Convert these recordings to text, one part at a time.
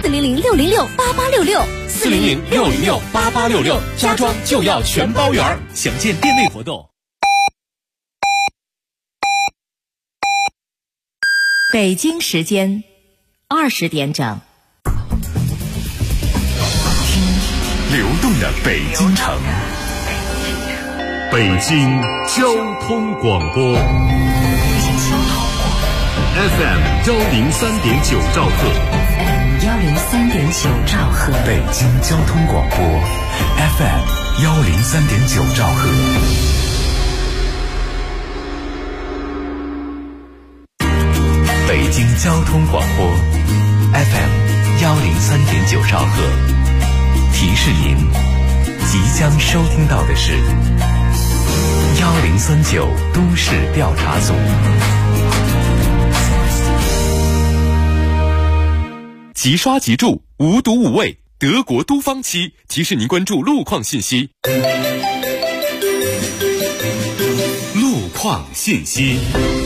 400-606-8866，400-606-8866，家装就要全包圆。详见店内活动。 北京时间20点整， 听流动的北京城，北京交通广播 FM 103.9兆赫 103.9兆赫， 北京交通广播 FM 103.9兆赫。北京交通广播 FM 103.9兆赫，提示您即将收听到的是1039都市调查组。 即刷即住，无毒无味，德国都方漆提示您关注路况信息。路况信息。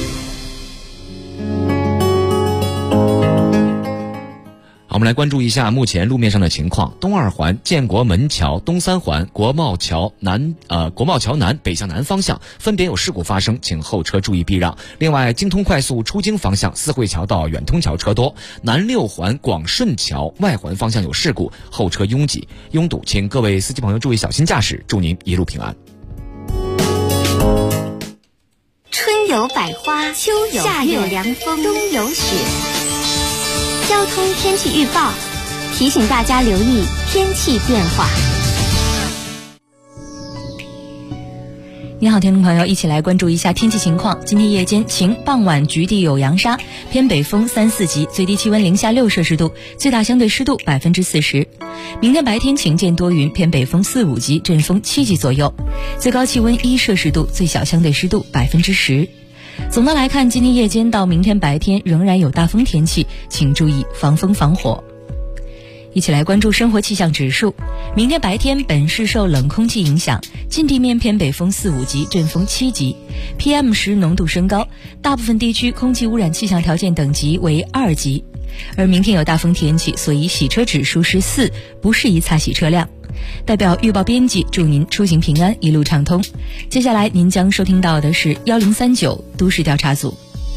好，我们来关注一下目前路面上的情况。东二环建国门桥、东三环国贸桥南北向南方向分别有事故发生，请后车注意避让。另外，京通快速出京方向四惠桥到远通桥车多，南六环广顺桥外环方向有事故，后车拥堵，请各位司机朋友注意小心驾驶，祝您一路平安。 春有百花，秋有夏有凉风，冬有雪。交通天气预报提醒大家留意天气变化。 你好，听众朋友，一起来关注一下天气情况。今天夜间晴，傍晚局地有扬沙，偏北风3、4级，最低气温零下6摄氏度，最大相对湿度40%。明天白天晴间多云，偏北风4、5级，阵风7级左右，最高气温1摄氏度，最小相对湿度10%。总的来看，今天夜间到明天白天仍然有大风天气，请注意防风防火。一起来关注生活气象指数。明天白天本市受冷空气影响，近地面偏北风4、5级，阵风7级， PM10 浓度升高，大部分地区空气污染气象条件等级为2级。而明天有大风天气，所以洗车指数是4，不适宜擦洗车辆。代表预报编辑祝您出行平安，一路畅通。接下来您将收听到的是1039都市调查组。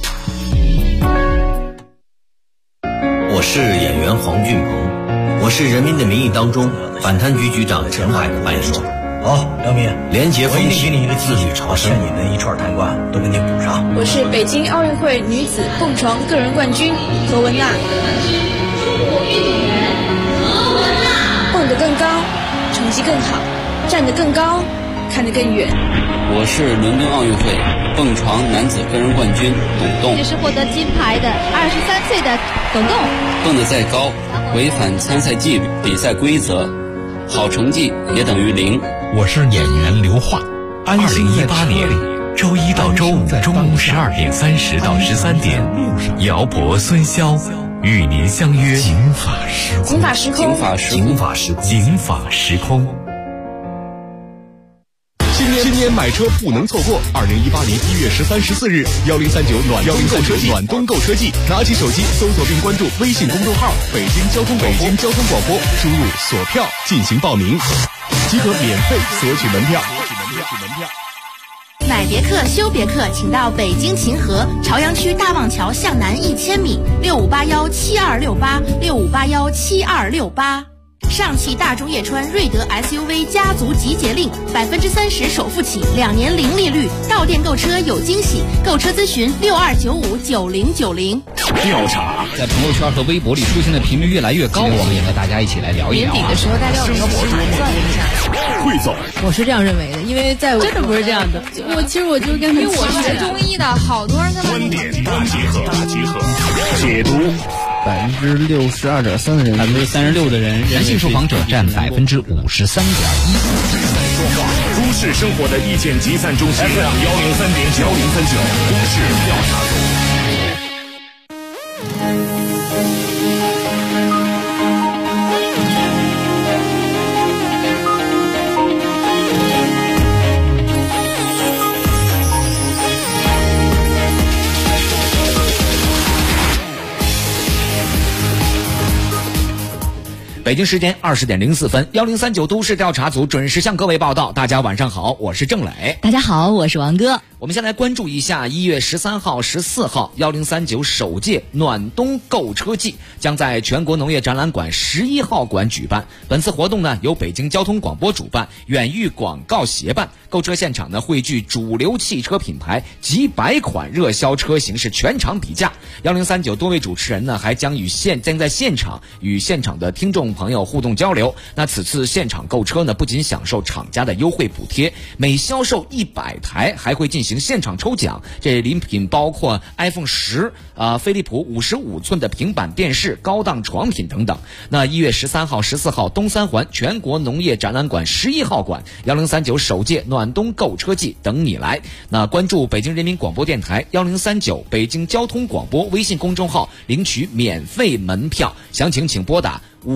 我是演员黄俊鹏，我是《人民的名义》当中反贪局局长陈海的扮演者。 好，梁明， 廉洁风气， 给你一个自律朝圣， 欠你的一串贪官都给你补上。 我是北京奥运会女子蹦床个人冠军何文娜。 中国运动员何文娜， 蹦得更高，成绩更好，站得更高，看得更远。 我是伦敦奥运会蹦床男子个人冠军董栋。 这是获得金牌的23岁的董栋。 蹦得再高，违反参赛纪律、比赛规则，好成绩也等于0。 我是演员刘桦。2018年周一到周五中午12点30到13点，姚博、孙骁与您相约警法时空。 警法时空。 今年买车不能错过，2018年1月13、14日，1039暖冬购车季，拿起手机搜索并关注微信公众号“北京交通广播”，输入索票进行报名，即可免费索取门票。 买别克修别克，请到北京秦河朝阳区大望桥向南1000米，65817268，65817268。上汽大众叶川瑞德 SUV 家族集结令，30%首付起，2年零利率，到店购车有惊喜，购车咨询62959090。 调查在朋友圈和微博里出现的频率越来越高，我们也和大家一起来聊一聊。 年底的时候，大家有没有盘算一下？ 汇总， 我是这样认为的，因为在真的不是这样的。其实我就跟因为我是学中医的，好多人跟观点大集合，解读。 62.3%的人 ，36%的人，男性受访者占53.1%。 都市生活的意见集散中心 FM 103.9都市调查组。 北京时间20点04分，1039都市调查组准时向各位报道。大家晚上好，我是郑磊。 大家好，我是王哥。 我们先来关注一下1月13号、14号1039首届暖冬购车季将在全国农业展览馆11号馆举办。本次活动呢由北京交通广播主办，远域广告协办。购车现场呢汇聚主流汽车品牌几百款热销车型，是全场比价。1039多位主持人呢还将在现场与现场的听众朋友互动交流。那此次现场购车呢不仅享受厂家的优惠补贴，每销售100台还会进行现场抽奖，这礼品包括 iPhone 10、飞利浦55寸的平板电视、高档床品等等。那1月13号、14号东三环全国农业展览馆11号馆1039首届暖冬购车季等你来。那关注北京人民广播电台1039北京交通广播微信公众号领取免费门票，详情请拨打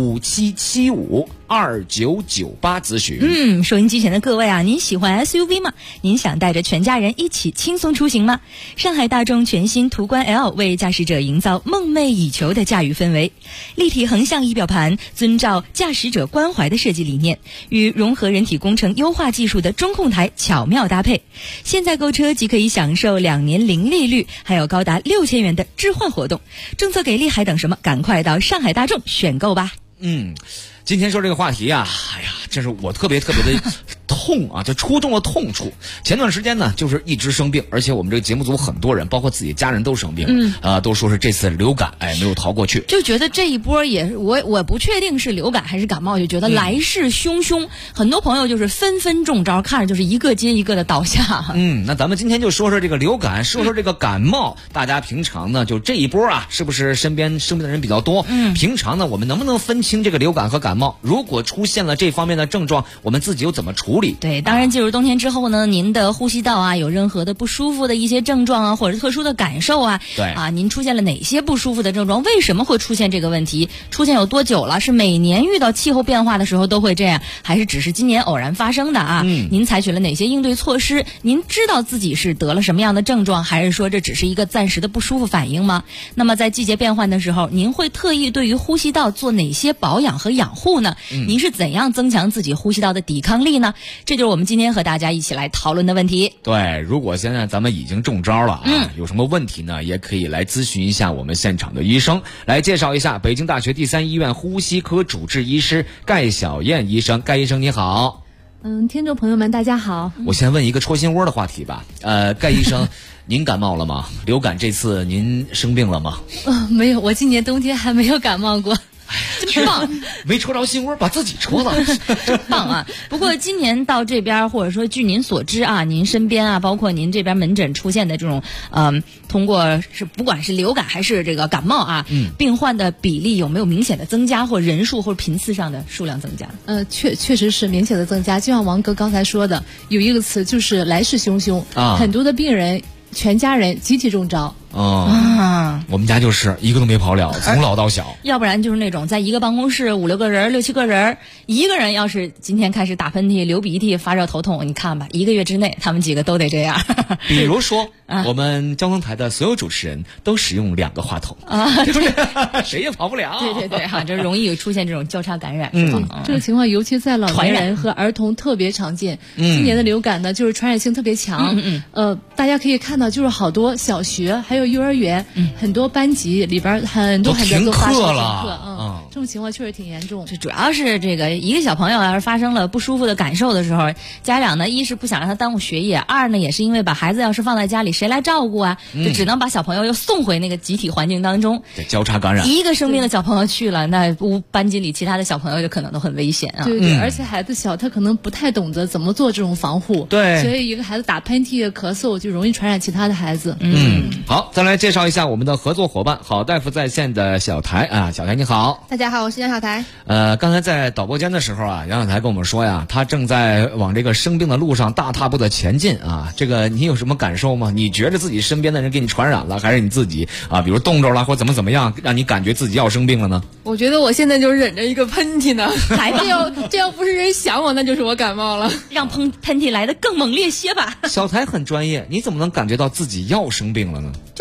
57752998咨询。 收音机前的各位啊，您喜欢 SUV 吗？您想带着全家人一起轻松出行吗？上海大众全新途观 L 为驾驶者营造梦寐以求的驾驭氛围，立体横向仪表盘遵照驾驶者关怀的设计理念，与融合人体工程优化技术的中控台巧妙搭配。现在购车即可以享受2年零利率，还有高达6000元的置换活动。政策给力，还等什么？赶快到上海大众选购吧。 今天说这个话题啊，这是我特别的痛啊，就戳中了痛处。前段时间呢，就是一直生病，而且我们这个节目组很多人，包括自己家人都生病，都说是这次流感，没有逃过去。 就觉得这一波也我不确定是流感还是感冒，就觉得来势汹汹，很多朋友就是纷纷中招，看着就是一个接一个的倒下。 那咱们今天就说说这个流感，说说这个感冒。大家平常呢，就这一波啊，是不是身边生病的人比较多？平常呢，我们能不能分清这个流感和感冒？如果出现了这方面的症状，我们自己又怎么处理？ 对，当然进入冬天之后呢，您的呼吸道啊有任何的不舒服的一些症状啊，或者特殊的感受啊， 对您出现了哪些不舒服的症状？为什么会出现这个问题？出现有多久了？是每年遇到气候变化的时候都会这样，还是只是今年偶然发生的啊？您采取了哪些应对措施？您知道自己是得了什么样的症状，还是说这只是一个暂时的不舒服反应吗？那么在季节变换的时候，您会特意对于呼吸道做哪些保养和养护呢？您是怎样增强自己呼吸道的抵抗力呢？这就是我们今天和大家一起来讨论的问题。 对，如果现在咱们已经中招了有什么问题呢，也可以来咨询一下我们现场的医生。来介绍一下北京大学第3医院呼吸科主治医师盖小燕医生。盖医生你好。 听众朋友们大家好。 我先问一个戳心窝的话题吧。盖医生您感冒了吗？流感这次您生病了吗？ 没有，我今年冬天还没有感冒过。 真棒， 没戳着心窝，把自己戳了， 真棒啊！不过今年到这边，或者说据您所知啊，您身边啊，包括您这边门诊出现的这种，通过不管是流感还是这个感冒啊，病患的比例有没有明显的增加，或人数或频次上的数量增加？ 确实是明显的增加。就像王哥刚才说的，有一个词就是来势汹汹，很多的病人全家人集体中招。 我们家就是一个都没跑了，从老到小。 要不然就是那种在一个办公室5、6个人、6、7个人，一个人要是今天开始打喷嚏、流鼻涕、发热、头痛，你看吧，1个月之内他们几个都得这样。 比如说，我们交通台的所有主持人都使用2个话筒对不对？谁也跑不了。 对哈，这容易出现这种交叉感染。 这个情况尤其在老年人和儿童特别常见。今年的流感呢，就是传染性特别强。大家可以看到，就是好多小学还有幼儿园，很多班级里边很多都发生停课。这种情况确实挺严重。 主要是这个一个小朋友要是发生了不舒服的感受的时候，家长呢一是不想让他耽误学业，二呢也是因为把孩子要是放在家里谁来照顾啊，就只能把小朋友又送回那个集体环境当中， 交叉感染。 一个生病的小朋友去了，那班级里其他的小朋友就可能都很危险啊。 对，而且孩子小，他可能不太懂得怎么做这种防护。 对， 所以一个孩子打喷嚏、咳嗽就容易传染其他的孩子。 好，再来介绍一下我们的合作伙伴好大夫在线的小台啊，小台你好。 大家好，我是杨小台。 刚才在导播间的时候啊，杨小台跟我们说呀，他正在往这个生病的路上大踏步的前进啊。这个你有什么感受吗？你觉得自己身边的人给你传染了，还是你自己啊，比如冻着了或怎么样，让你感觉自己要生病了呢？ 我觉得我现在就忍着一个喷嚏呢，这要不是人想我，那就是我感冒了。 让喷嚏来得更猛烈些吧。 小台很专业，你怎么能感觉到自己要生病了呢？ 就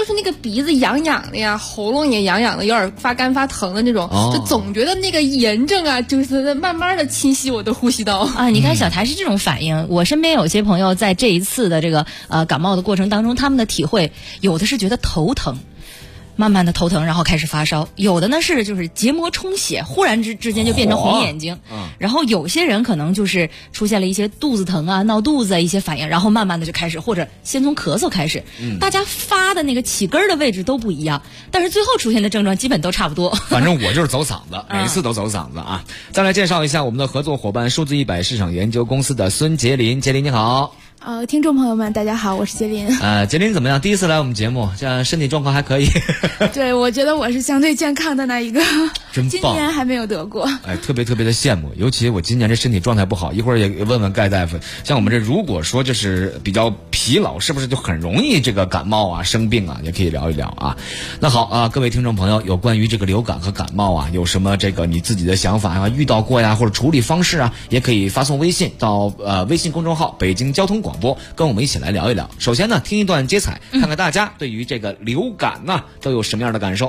就是那个鼻子痒痒的呀，喉咙也痒痒的，有点发干发疼的那种，就总觉得那个炎症啊，就是慢慢的侵袭我的呼吸道啊。你看小台是这种反应，我身边有些朋友在这一次的这个感冒的过程当中，他们的体会有的是觉得头疼。慢慢的头疼，然后开始发烧，有的呢是就是结膜充血，忽然之间就变成红眼睛，然后有些人可能就是出现了一些肚子疼啊、闹肚子啊一些反应，然后慢慢的就开始，或者先从咳嗽开始，大家发的那个起根的位置都不一样，但是最后出现的症状基本都差不多。 反正我就是走嗓子，每次都走嗓子啊。再来介绍一下我们的合作伙伴数字100市场研究公司的孙杰林，杰林你好。 听众朋友们，大家好，我是杰林。 杰林怎么样？第一次来我们节目，这样身体状况还可以。 对，我觉得我是相对健康的那一个， 真棒， 今年还没有得过。 特别的羡慕，尤其我今年这身体状态不好，一会儿也问问盖大夫。像我们这如果说就是比较疲劳，是不是就很容易这个感冒啊、生病啊？也可以聊一聊啊。那好啊，各位听众朋友，有关于这个流感和感冒啊，有什么这个你自己的想法啊、遇到过呀，或者处理方式啊，也可以发送微信到微信公众号北京交通广播，跟我们一起来聊一聊。首先呢，听一段接彩，看看大家对于这个流感呢都有什么样的感受。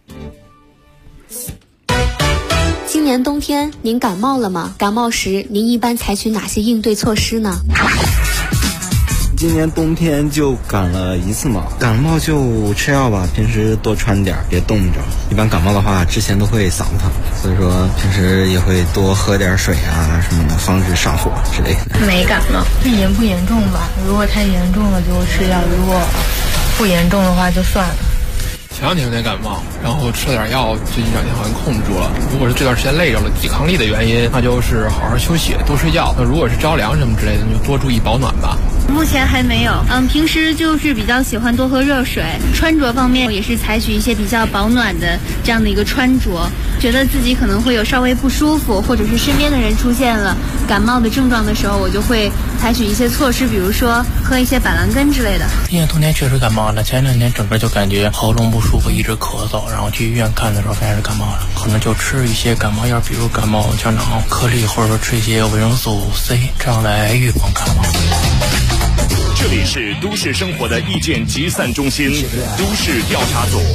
今年冬天您感冒了吗？感冒时您一般采取哪些应对措施呢？ 今年冬天就感了1次冒，感冒就吃药吧，平时多穿点，别冻着。一般感冒的话，之前都会嗓子疼，所以说平时也会多喝点水啊什么的，防止上火之类的。 没感冒，看严不严重吧。如果太严重了就吃药，如果不严重的话就算了。 前两天有点感冒，然后吃了点药，最近2天好像控制住了。如果是这段时间累着了，抵抗力的原因，那就是好好休息，多睡觉。那如果是着凉什么之类的，那就多注意保暖吧。 目前还没有，平时就是比较喜欢多喝热水，穿着方面也是采取一些比较保暖的这样的一个穿着。觉得自己可能会有稍微不舒服，或者是身边的人出现了感冒的症状的时候，我就会采取一些措施，比如说喝一些板蓝根之类的。 今年冬天确实感冒了，前2天整个就感觉喉咙不舒服，一直咳嗽，然后去医院看的时候发现是感冒了，可能就吃一些感冒药，比如感冒胶囊、颗粒，或者说吃一些维生素 C， 这样来预防感冒。 这里是都市生活的意见集散中心，都市调查组。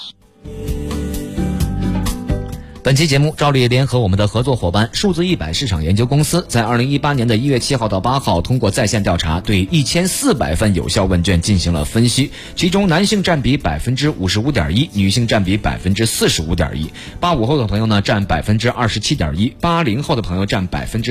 本期节目照例联合我们的合作伙伴数字100市场研究公司，在2018年的1月7号到8号，通过在线调查，对1400份有效问卷进行了分析，其中男性占比 55.1%， 女性占比 45.1%， 85后的朋友呢占 27.1%， 80后的朋友占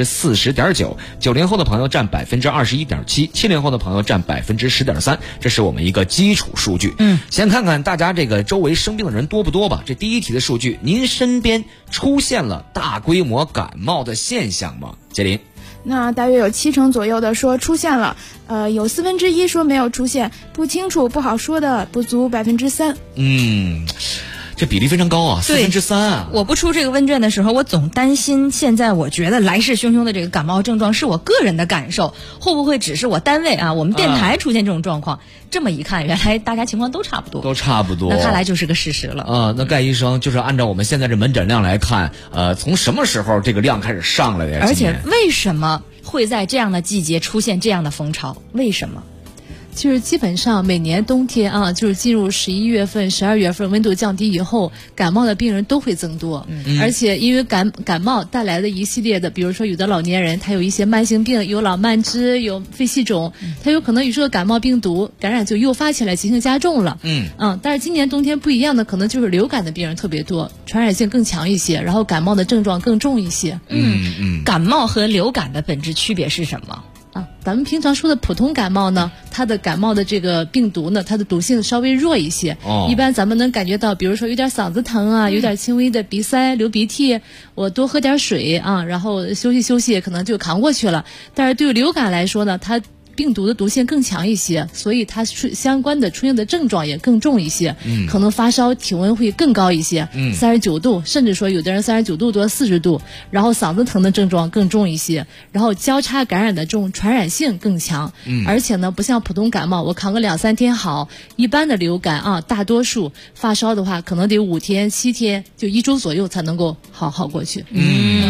40.9%， 90后的朋友占 21.7%， 70后的朋友占 10.3%， 这是我们一个基础数据。先看看大家这个周围生病的人多不多吧。这第一题的数据，您身边出现了大规模感冒的现象吗？杰林。 那大约有70%左右的说出现了，有1/4说没有出现，不清楚不好说的不足3%。 这比例非常高啊，3%啊！ 我不出这个问卷的时候，我总担心，现在我觉得来势汹汹的这个感冒症状是我个人的感受，会不会只是我单位啊，我们电台出现这种状况？这么一看，原来大家情况都差不多，那看来就是个事实了。 那盖医生就是按照我们现在这门诊量来看，从什么时候这个量开始上来的呀？ 而且为什么会在这样的季节出现这样的风潮？为什么？ 就是基本上每年冬天啊，就是进入11月份、12月份，温度降低以后，感冒的病人都会增多。而且因为感冒带来的一系列的，比如说有的老年人他有一些慢性病，有老慢支，有肺气肿，他有可能有这个感冒病毒感染就诱发起来，疾性加重了。但是今年冬天不一样的，可能就是流感的病人特别多，传染性更强一些，然后感冒的症状更重一些。 感冒和流感的本质区别是什么？ 咱们平常说的普通感冒呢，它的感冒的这个病毒呢，它的毒性稍微弱一些。一般咱们能感觉到，比如说有点嗓子疼啊，有点轻微的鼻塞、流鼻涕，我多喝点水啊，然后休息，可能就扛过去了。但是对于流感来说呢，它病毒的毒性更强一些，所以它相关的出现的症状也更重一些，可能发烧、体温会更高一些，39度，甚至说有的人39度多40度，然后嗓子疼的症状更重一些，然后交叉感染的这种传染性更强，而且呢，不像普通感冒，我扛个2-3天好，一般的流感啊，大多数发烧的话，可能得5天、7天，就1周左右才能够好过去。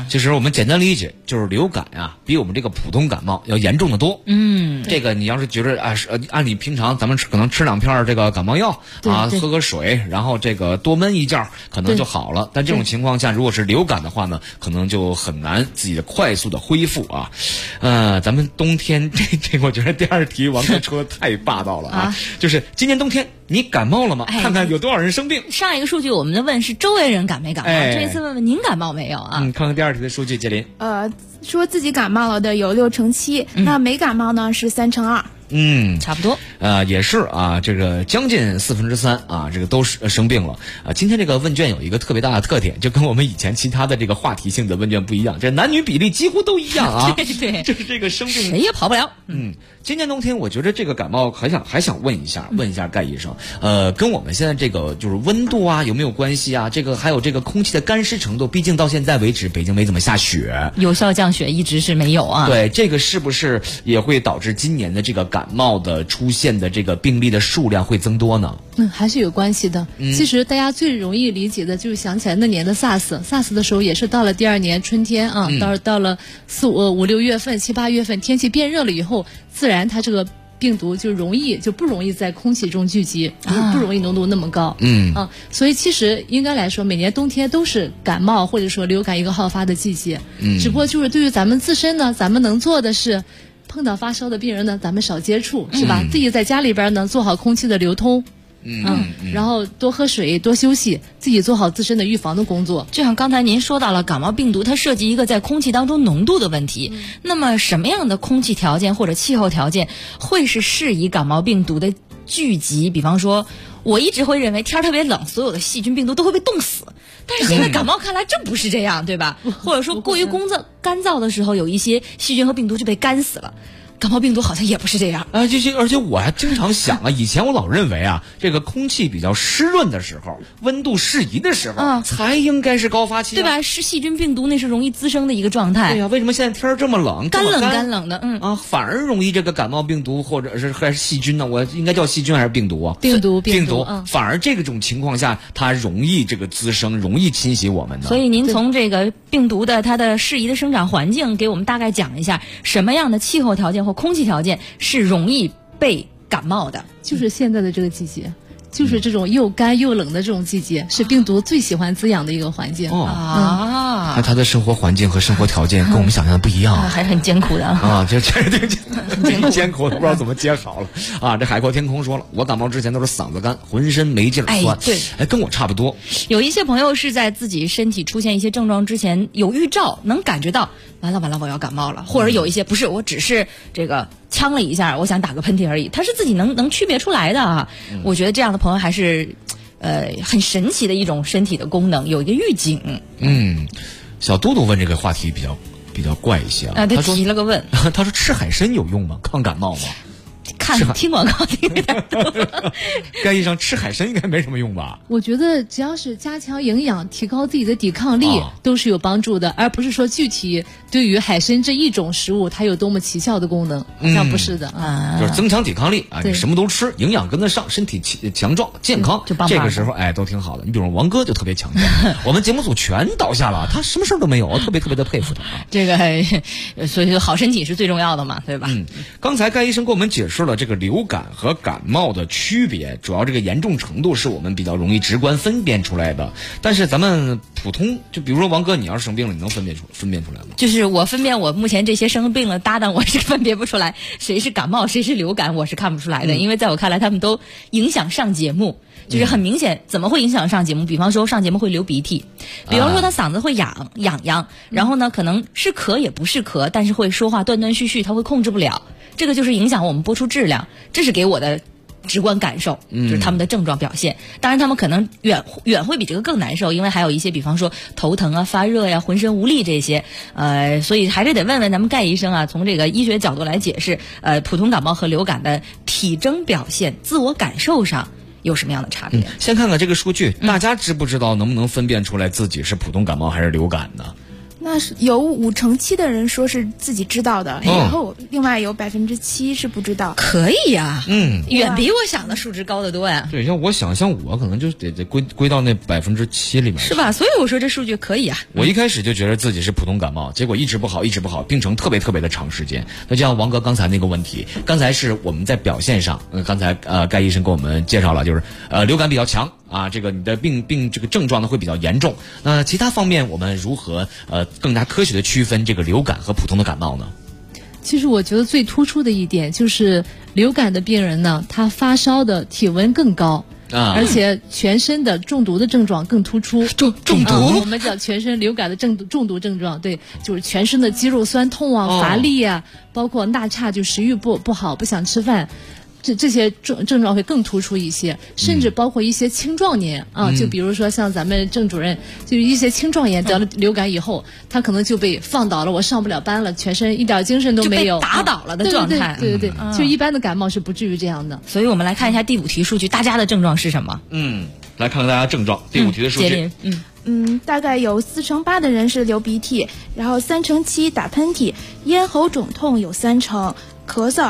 其实我们简单理解就是流感啊，比我们这个普通感冒要严重的多。这个你要是觉得按你平常咱们可能吃2片这个感冒药啊，喝个水，然后这个多闷一觉可能就好了。但这种情况下，如果是流感的话呢，可能就很难自己的快速的恢复啊。咱们冬天这我觉得第2题王哥说的太霸道了啊，就是今年冬天你感冒了吗？看看有多少人生病。 上一个数据我们的问是周围人感没感冒，这一次问问您感冒没有啊？ 看看第2题的数据，杰林。 说自己感冒了的有6%，那没感冒呢是3%。 差不多。 也是啊，这个将近3%啊，这个都是生病了啊。今天这个问卷有一个特别大的特点，就跟我们以前其他的这个话题性的问卷不一样，这男女比例几乎都一样啊。 对， 就是这个生病谁也跑不了。 今年冬天我觉得这个感冒还想问一下盖医生，跟我们现在这个就是温度啊有没有关系啊？这个还有这个空气的干湿程度，毕竟到现在为止北京没怎么下雪， 有效降雪一直是没有啊。 对，这个是不是也会导致今年的这个感冒的出现的这个病例的数量会增多呢？ 还是有关系的。其实大家最容易理解的就是想起来那年的 SARS 的时候，也是到了第2年春天啊，到了4、5、6月份、7、8月份，天气变热了以后，自然它这个病毒就不容易在空气中聚集，不容易浓度那么高。所以其实应该来说，每年冬天都是感冒或者说流感一个好发的季节。只不过就是对于咱们自身呢，咱们能做的是，碰到发烧的病人呢，咱们少接触，是吧？自己在家里边呢，做好空气的流通。然后多喝水，多休息，自己做好自身的预防的工作。 就像刚才您说到了，感冒病毒它涉及一个在空气当中浓度的问题。那么什么样的空气条件或者气候条件会是适宜感冒病毒的聚集？比方说，我一直会认为天特别冷，所有的细菌病毒都会被冻死。但是现在感冒看来真不是这样，对吧？或者说过于干燥的时候，有一些细菌和病毒就被干死了。感冒病毒好像也不是这样而且我还经常想啊，以前我老认为啊，这个空气比较湿润的时候，温度适宜的时候，才应该是高发期， 对吧？是细菌病毒那是容易滋生的一个状态。 对呀，为什么现在天这么冷， 干冷的， 反而容易这个感冒病毒或者是还是细菌呢？我应该叫细菌还是病毒啊？ 病毒， 反而这种情况下，它容易这个滋生，容易侵袭我们的。 所以您从这个病毒的它的适宜的生长环境，给我们大概讲一下，什么样的气候条件或空气条件是容易被感冒的？ 就是现在的这个季节，就是这种又干又冷的这种季节，是病毒最喜欢滋养的一个环境。 那他的生活环境和生活条件跟我们想象的不一样， 还是很艰苦的这挺艰苦的，不知道怎么接好了啊！这海阔天空说了，我感冒之前都是嗓子干，浑身没劲儿酸。 对， 跟我差不多。 有一些朋友是在自己身体出现一些症状之前有预兆，能感觉到完了我要感冒了，或者有一些不是，我只是这个呛了一下，我想打个喷嚏而已，他是自己能区别出来的啊。我觉得这样的朋友还是很神奇的一种身体的功能，有一个预警。 小嘟嘟问这个话题比较怪一些啊， 他提了个问， 他说吃海参有用吗？抗感冒吗？ 听广告听有点多。 盖医生，吃海参应该没什么用吧？ 我觉得只要是加强营养，提高自己的抵抗力，都是有帮助的，而不是说具体对于海参这一种食物它有多么奇效的功能，好像不是的啊。 就是增强抵抗力啊，你什么都吃，营养跟得上，身体强壮健康， 就棒棒这个时候都挺好的。你比如王哥就特别强健，我们节目组全倒下了，他什么事都没有，我特别的佩服他啊。 这个所以好身体是最重要的嘛，对吧？ 刚才盖医生给我们解释了这个流感和感冒的区别，主要这个严重程度是我们比较容易直观分辨出来的。但是咱们普通，就比如说王哥，你要是生病了，你能分辨出来吗？ 就是我分辨我目前这些生病了搭档，我是分别不出来谁是感冒谁是流感，我是看不出来的，因为在我看来他们都影响上节目。就是很明显，怎么会影响上节目？比方说上节目会流鼻涕，比方说他嗓子会痒，然后呢可能是咳也不是咳，但是会说话断断续续，他会控制不了，这个就是影响我们播出质量，这是给我的直观感受，就是他们的症状表现。当然他们可能远会比这个更难受，因为还有一些比方说头疼啊、发热呀、浑身无力这些，所以还是得问问咱们盖医生啊，从这个医学角度来解释，普通感冒和流感的体征表现、自我感受上有什么样的差别？ 先看看这个数据，大家知不知道能不能分辨出来自己是普通感冒还是流感呢？ 那是有7%的人说是自己知道的，然后另外有7%是不知道。 可以呀，远比我想的数值高得多呀。 对，像我可能就得归到那7%里面， 是吧？所以我说这数据可以啊。 我一开始就觉得自己是普通感冒，结果一直不好，病程特别的长时间。那就像王哥刚才那个问题，刚才是我们在表现上，刚才盖医生给我们介绍了，就是流感比较强啊，这个你的病这个症状呢会比较严重。那其他方面我们如何更加科学的区分这个流感和普通的感冒呢？ 其实我觉得最突出的一点就是流感的病人呢，他发烧的体温更高。而且全身的中毒的症状更突出。中毒，我们叫全身流感的中毒症状，对，就是全身的肌肉酸痛啊、乏力啊，包括纳差，就食欲不好、不想吃饭。这些症状会更突出一些，甚至包括一些青壮年就比如说像咱们郑主任，就是一些青壮年得了流感以后，他可能就被放倒了，我上不了班了，全身一点精神都没有， 就被打倒了的状态。 对，就一般的感冒是不至于这样的。 所以我们来看一下第5题数据，大家的症状是什么？ 来看看大家症状。第5题的数据。 大概有48%的人是流鼻涕，然后3%打喷嚏，咽喉肿痛有3%。咳嗽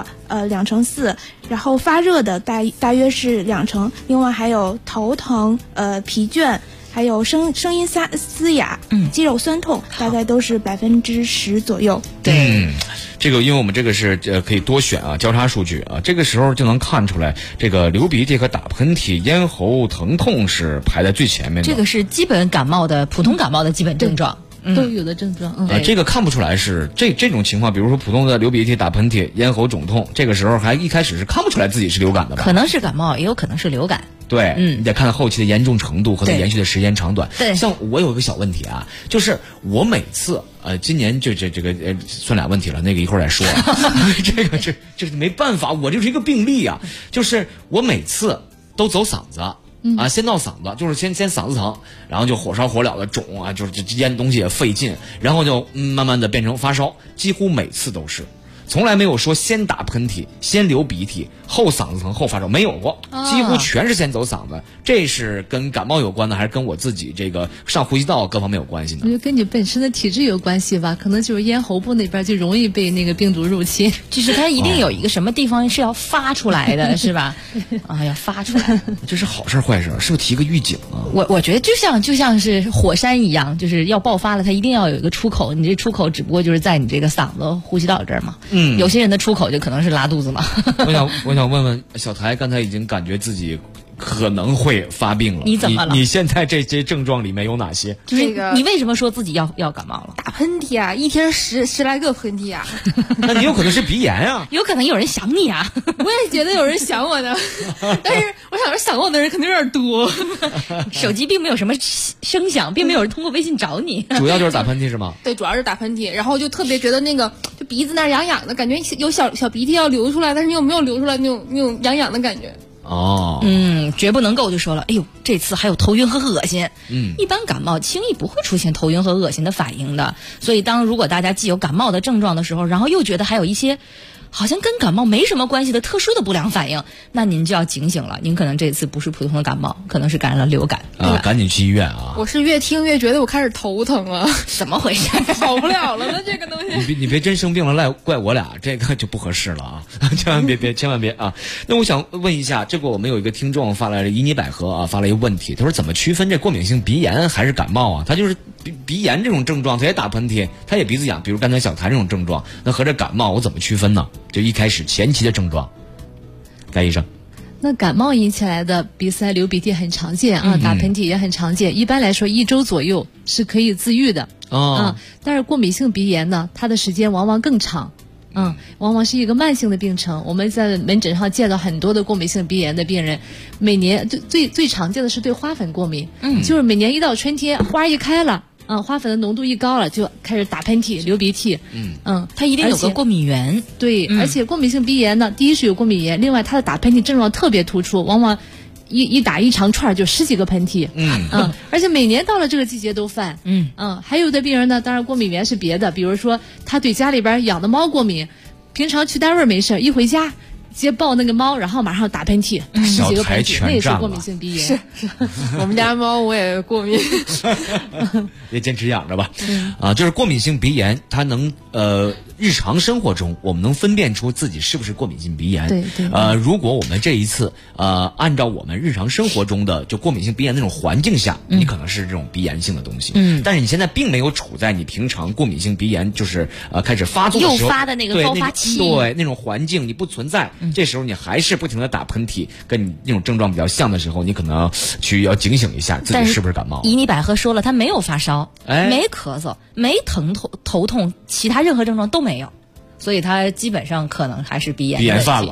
2%，然后发热的大约是2%，另外还有头疼疲倦，还有声音嘶哑，肌肉酸痛，大概都是10%左右。 对，这个因为我们这个是可以多选交叉数据这个时候就能看出来，这个流鼻涕和打喷嚏、咽喉疼痛是排在最前面的。 这个是基本感冒的普通感冒的基本症状。 都有的症状， 这个看不出来是这种情况，比如说普通的流鼻涕、打喷嚏、咽喉肿痛，这个时候一开始是看不出来自己是流感的吧？ 可能是感冒，也有可能是流感。 对，你得看后期的严重程度和它延续的时间长短。 对， 像我有一个小问题就是我每次今年这个算俩问题了，那个一会儿再说这没办法，我就是一个病例就是我每次都走嗓子。先闹嗓子，就是先嗓子疼，然后就火烧火燎的肿就是咽东西也费劲，然后就慢慢的变成发烧，几乎每次都是，从来没有说先打喷嚏、先流鼻涕、后嗓子疼、后发烧，没有过，几乎全是先走嗓子。这是跟感冒有关的，还是跟我自己这个上呼吸道各方面有关系呢？ 我觉得跟你本身的体质有关系吧，可能就是咽喉部那边就容易被那个病毒入侵， 就是它一定有一个什么地方是要发出来的，是吧？要发出来， 这是好事坏事？是不是提个预警啊？ 我觉得就像是火山一样，就是要爆发了，它一定要有一个出口，你这出口只不过就是在你这个嗓子、呼吸道这儿嘛。有些人的出口就可能是拉肚子嘛。 我想问问小台，刚才已经感觉自己可能会发病了， 你怎么了？ 你现在这些症状里面有哪些？ 就是你为什么说自己要感冒了？ 打喷嚏一天十来个喷嚏那你有可能是鼻炎有可能有人想你我也觉得有人想我的，但是我想说想我的人肯定有点多。 手机并没有什么声响，并没有人通过微信找你。 主要就是打喷嚏是吗？ 对，主要是打喷嚏，然后就特别觉得那个就鼻子那痒痒的感觉，有小鼻涕要流出来，但是又没有流出来那种痒痒的感觉。 绝不能够就说了，哎呦，这次还有头晕和恶心。一般感冒轻易不会出现头晕和恶心的反应的，所以如果大家既有感冒的症状的时候，然后又觉得还有一些好像跟感冒没什么关系的特殊的不良反应，那您就要警醒了，您可能这次不是普通的感冒，可能是感染了流感赶紧去医院我是越听越觉得我开始头疼了， 怎么回事？ 好不了了这个东西。 你别真生病了怪我俩，这个就不合适了千万别那我想问一下，这个我们有一个听众发来了旖旎百合发了一个问题，他说怎么区分这过敏性鼻炎还是感冒他就是鼻炎这种症状，他也打喷嚏，他也鼻子痒，比如刚才小谭这种症状，那和这感冒我怎么区分呢？就一开始前期的症状，盖医生。 那感冒引起来的鼻塞、流鼻涕很常见打喷嚏也很常见，一般来说1周左右是可以自愈的但是过敏性鼻炎呢，它的时间往往更长。往往是一个慢性的病程。我们在门诊上见到很多的过敏性鼻炎的病人，每年最常见的是对花粉过敏，就是每年一到春天，花一开了花粉的浓度一高了，就开始打喷嚏、流鼻涕。 它一定有个过敏源。 对，而且过敏性鼻炎呢，第一是有过敏源，另外它的打喷嚏症状特别突出，往往一打一长串就10几个喷嚏。而且每年到了这个季节都犯。还有的病人呢，当然过敏源是别的，比如说他对家里边养的猫过敏，平常去单位没事，一回家接抱那个猫，然后马上打喷嚏， 小几个喷嚏，那也是过敏性鼻炎。 是，我们家猫我也过敏， 也坚持养着吧。就是过敏性鼻炎，它能日常生活中我们能分辨出自己是不是过敏性鼻炎。 对。 如果我们这一次按照我们日常生活中的就过敏性鼻炎那种环境下，你可能是这种鼻炎性的东西。但是你现在并没有处在你平常过敏性鼻炎就是开始发作的时候诱发的那个高发期， 对那种环境你不存在，这时候你还是不停的打喷嚏，跟你那种症状比较像的时候，你可能要警醒一下自己是不是感冒。 旖旎百合说了，他没有发烧，没咳嗽，没头痛，其他任何症状都没有。所以他基本上可能还是鼻炎犯了。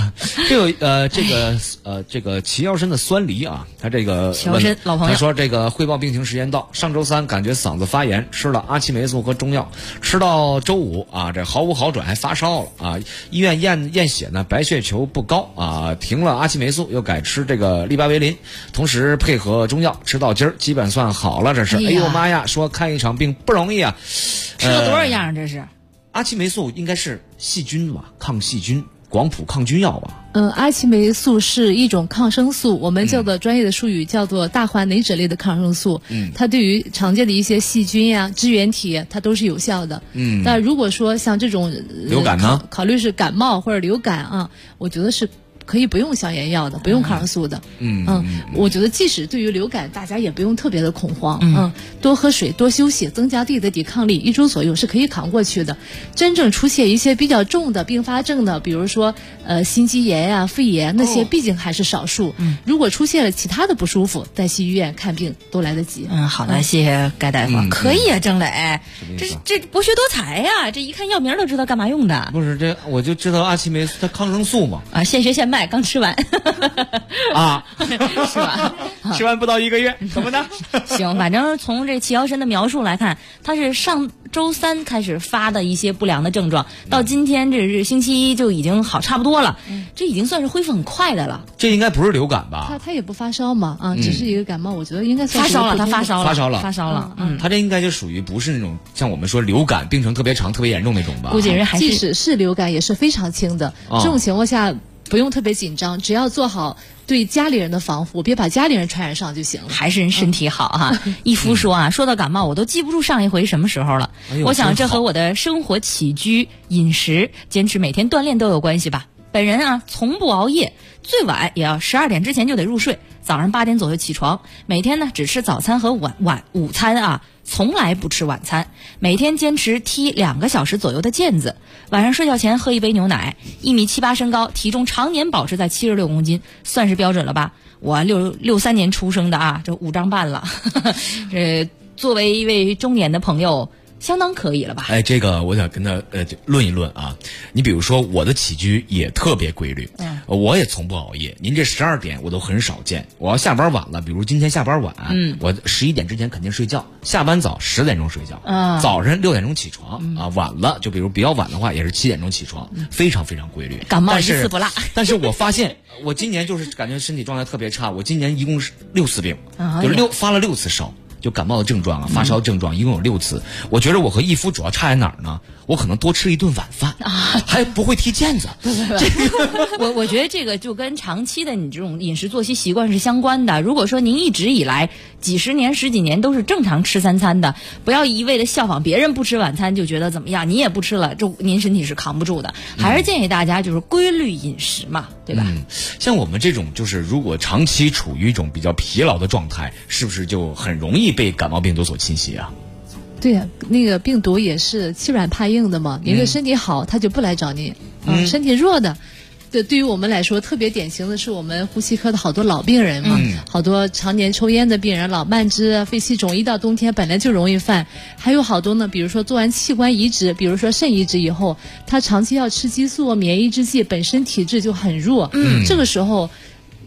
这个齐腰参的酸梨啊，他这个齐腰参老朋友， 他说这个汇报病情时间到，上周3感觉嗓子发炎，吃了阿奇霉素和中药，吃到周5啊，这毫无好转，还发烧了啊。医院验血呢，白血球不高啊，停了阿奇霉素，又改吃这个利巴韦林，同时配合中药，吃到今儿基本算好了。这是，哎呦妈呀，说看一场病不容易啊， 吃了多少样这是？ 阿奇霉素应该是细菌吧，抗细菌、广谱抗菌药吧。 阿奇霉素是一种抗生素，我们叫做专业的术语叫做大环内酯类的抗生素。它对于常见的一些细菌呀、支原体，它都是有效的。但如果说像这种流感呢， 考虑是感冒或者流感啊，我觉得是可以不用消炎药的，不用抗生素的。我觉得即使对于流感，大家也不用特别的恐慌。多喝水，多休息，增加自己的抵抗力，1周左右是可以扛过去的。真正出现一些比较重的并发症的，比如说心肌炎呀、肺炎那些，毕竟还是少数。如果出现了其他的不舒服，再去医院看病都来得及。 好的，谢谢盖大夫。可以啊，郑磊，这博学多才呀，这一看药名都知道干嘛用的。 不是这，我就知道阿奇霉素它抗生素嘛。 现学现卖，刚吃完。是吧？ 吃完不到1个月，怎么的？ 行，反正从这齐腰参的描述来看，他是上周3开始发的一些不良的症状，到今天这是星期1就已经好差不多了，这已经算是恢复很快的了。 这应该不是流感吧？ 他也不发烧嘛，只是一个感冒，我觉得应该算是发烧了，他发烧了。他这应该就属于不是那种像我们说流感病程特别长、特别严重那种吧？ 估计人还是即使是流感也是非常轻的，这种情况下不用特别紧张，只要做好对家里人的防护，别把家里人传染上就行了。 还是人身体好哈。一夫说说到感冒，我都记不住上一回什么时候了。我想这和我的生活起居、饮食、坚持每天锻炼都有关系吧。本人从不熬夜，最晚也要12点之前就得入睡，早上8点左右起床，每天呢只吃早餐和午餐从来不吃晚餐，每天坚持踢2个小时左右的毽子，晚上睡觉前喝1杯牛奶，1.78米身高，体重常年保持在76公斤，算是标准了吧？我63年出生的这5张半了，这作为一位中年的朋友，相当可以了吧？ 这个我想跟他论一论啊。你比如说我的起居也特别规律，我也从不熬夜。您这12点我都很少见。我要下班晚了，比如今天下班晚，我11点之前肯定睡觉，下班早10点钟睡觉，早上6点钟起床晚了就比如比较晚的话也是7点钟起床，非常非常规律。 感冒一次不落。 但是我发现我今年就是感觉身体状态特别差，我今年一共是6次病，就是发了6次烧。就感冒的症状发烧症状一共有6次。我觉得我和一夫主要差在哪儿呢？我可能多吃一顿晚饭还不会踢毽子。 我觉得这个就跟长期的你这种饮食作息习惯是相关的。如果说您一直以来几十年、10几年都是正常吃3餐的，不要一味的效仿别人不吃晚餐就觉得怎么样，你也不吃了，您身体是扛不住的。还是建议大家就是规律饮食嘛，对吧？ 像我们这种就是如果长期处于一种比较疲劳的状态，是不是就很容易被感冒病毒所侵袭啊？ 对呀，那个病毒也是欺软怕硬的嘛。您的身体好，它就不来找你。身体弱的，对于我们来说，特别典型的是我们呼吸科的好多老病人嘛，好多常年抽烟的病人，老慢支、肺气肿，一到冬天本来就容易犯。还有好多呢，比如说做完器官移植，比如说肾移植以后，他长期要吃激素、免疫制剂，本身体质就很弱。这个时候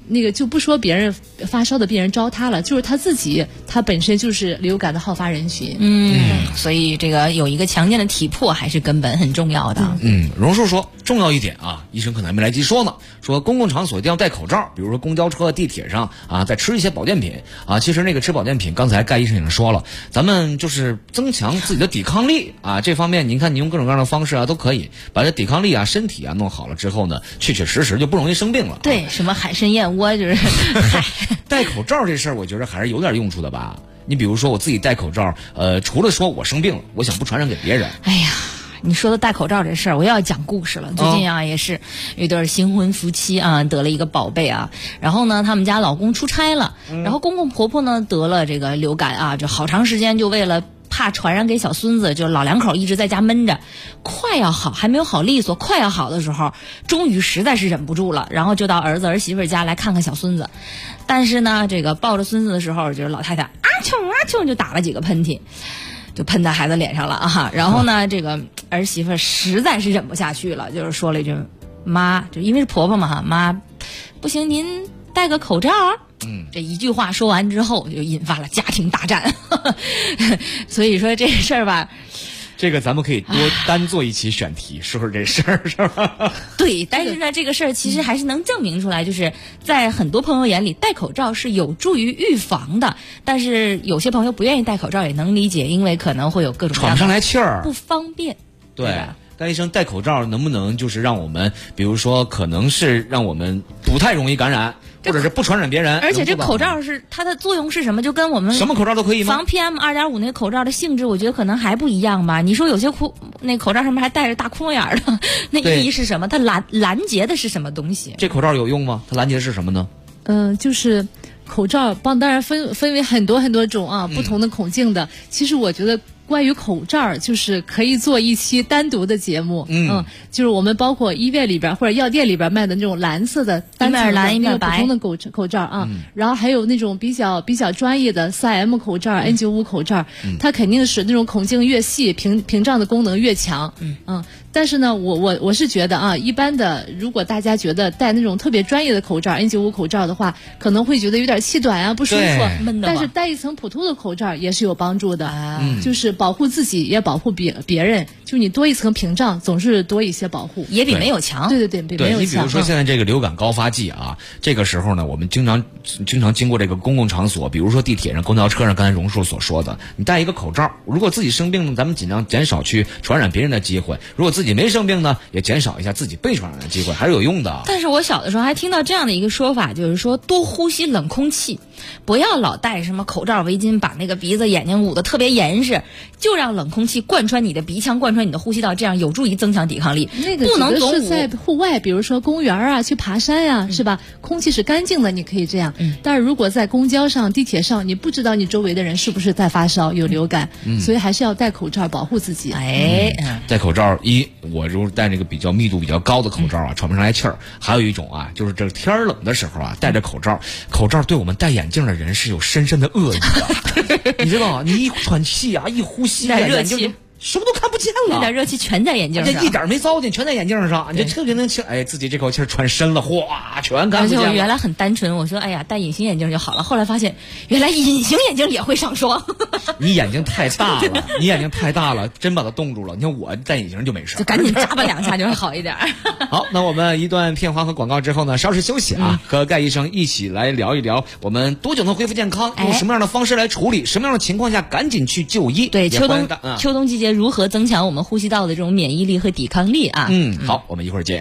那个就不说别人发烧的病人招他了，就是他自己，他本身就是流感的好发人群。 所以这个有一个强健的体魄还是根本很重要的。 荣叔说重要一点啊，医生可能还没来及说呢，说公共场所一定要戴口罩，比如说公交车、地铁上啊，再吃一些保健品啊。其实那个吃保健品，刚才盖医生已经说了，咱们就是增强自己的抵抗力啊。这方面您看，你用各种各样的方式啊，都可以把这抵抗力啊、身体啊弄好了之后呢，确确实实就不容易生病了。 对，什么海参燕窝就是戴口罩这事儿，我觉得还是有点用处的吧。你比如说我自己戴口罩，除了说我生病了，我想不传染给别人。 哎呀，你说的戴口罩这事儿，我又要讲故事了。最近啊，也是有一对新婚夫妻啊，得了一个宝贝啊。然后呢，他们家老公出差了，然后公公婆婆呢得了这个流感啊，就好长时间就为了怕传染给小孙子，就老两口一直在家闷着，快要好还没有好利索，快要好的时候，终于实在是忍不住了，然后就到儿子儿媳妇家来看看小孙子。但是呢，这个抱着孙子的时候，就是老太太啊啾啊啾就打了几个喷嚏，就喷在孩子脸上了啊。然后呢，这个儿媳妇实在是忍不下去了，就是说了一句：“妈，就因为是婆婆嘛哈，妈，不行，您戴个口罩。”这一句话说完之后，就引发了家庭大战。所以说这事儿吧， 这个咱们可以多单做一期选题，说说这事儿，是吧？ 对，但是呢，这个事儿其实还是能证明出来，就是在很多朋友眼里，戴口罩是有助于预防的。但是有些朋友不愿意戴口罩，也能理解，因为可能会有各种喘不上来气儿， 不方便。 对。戴医生，戴口罩能不能就是让我们，比如说可能是让我们不太容易感染，或者是不传染别人？ 而且这口罩是它的作用是什么？就跟我们什么口罩都可以吗？ 防 PM2.5 那个口罩的性质，我觉得可能还不一样吧。你说有些那口罩上面还带着大窟窿眼儿的，那意义是什么？它拦截的是什么东西？ 这口罩有用吗？它拦截的是什么呢？ 就是口罩当然分为很多很多种啊，不同的孔径的。其实我觉得关于口罩，就是可以做一期单独的节目。就是我们包括医院里边或者药店里边卖的那种蓝色的单层的那个普通的口罩啊，然后还有那种比较专业的 3M 口罩、N95 口罩，它肯定是那种孔径越细，屏障的功能越强。但是呢，我是觉得啊，一般的，如果大家觉得戴那种特别专业的口罩 N95 口罩的话，可能会觉得有点气短啊，不舒服。 闷的。 但是戴一层普通的口罩也是有帮助的，就是保护自己也保护别人。就你多一层屏障，总是多一些保护， 也比没有强。 对，比没有强。 你比如说现在这个流感高发季啊，这个时候呢，我们经常经过这个公共场所，比如说地铁上、公交车上，刚才荣叔所说的，你戴一个口罩，如果自己生病呢，咱们尽量减少去传染别人的机会；如果自己没生病呢，也减少一下自己被传染的机会，还是有用的。 但是我小的时候还听到这样的一个说法，就是说多呼吸冷空气，不要老戴什么口罩、围巾，把那个鼻子、眼睛捂得特别严实，就让冷空气贯穿你的鼻腔，贯穿你的呼吸道，这样有助于增强抵抗力。 那个不能总是在户外，比如说公园啊，去爬山呀，是吧？空气是干净的，你可以这样。但是如果在公交上、地铁上，你不知道你周围的人是不是在发烧、有流感，所以还是要戴口罩保护自己。 戴口罩我如果戴那个比较密度比较高的口罩啊，喘不上来气儿。还有一种啊，就是这天冷的时候啊，戴着口罩对我们戴眼镜的人是有深深的恶意的。你知道吗？你一喘气啊，一呼吸啊， 热气。 什么都看不见了， 那点热气全在眼镜上， 这一点没糟践，全在眼镜上，你就特别能清。自己这口气喘深了，哗，全看不见了。 而且我原来很单纯，我说戴隐形眼镜就好了。后来发现，原来隐形眼镜也会上霜。 你眼睛太大了，真把它冻住了。你看我戴隐形就没事， 就赶紧眨巴两下就会好一点。 好，那我们一段片花和广告之后呢，稍事休息啊，和盖医生一起来聊一聊，我们多久能恢复健康？用什么样的方式来处理？什么样的情况下赶紧去就医？ 对，秋冬季节如何增强我们呼吸道的这种免疫力和抵抗力啊？ 好，我们一会儿见。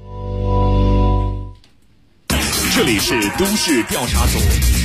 这里是都市调查组。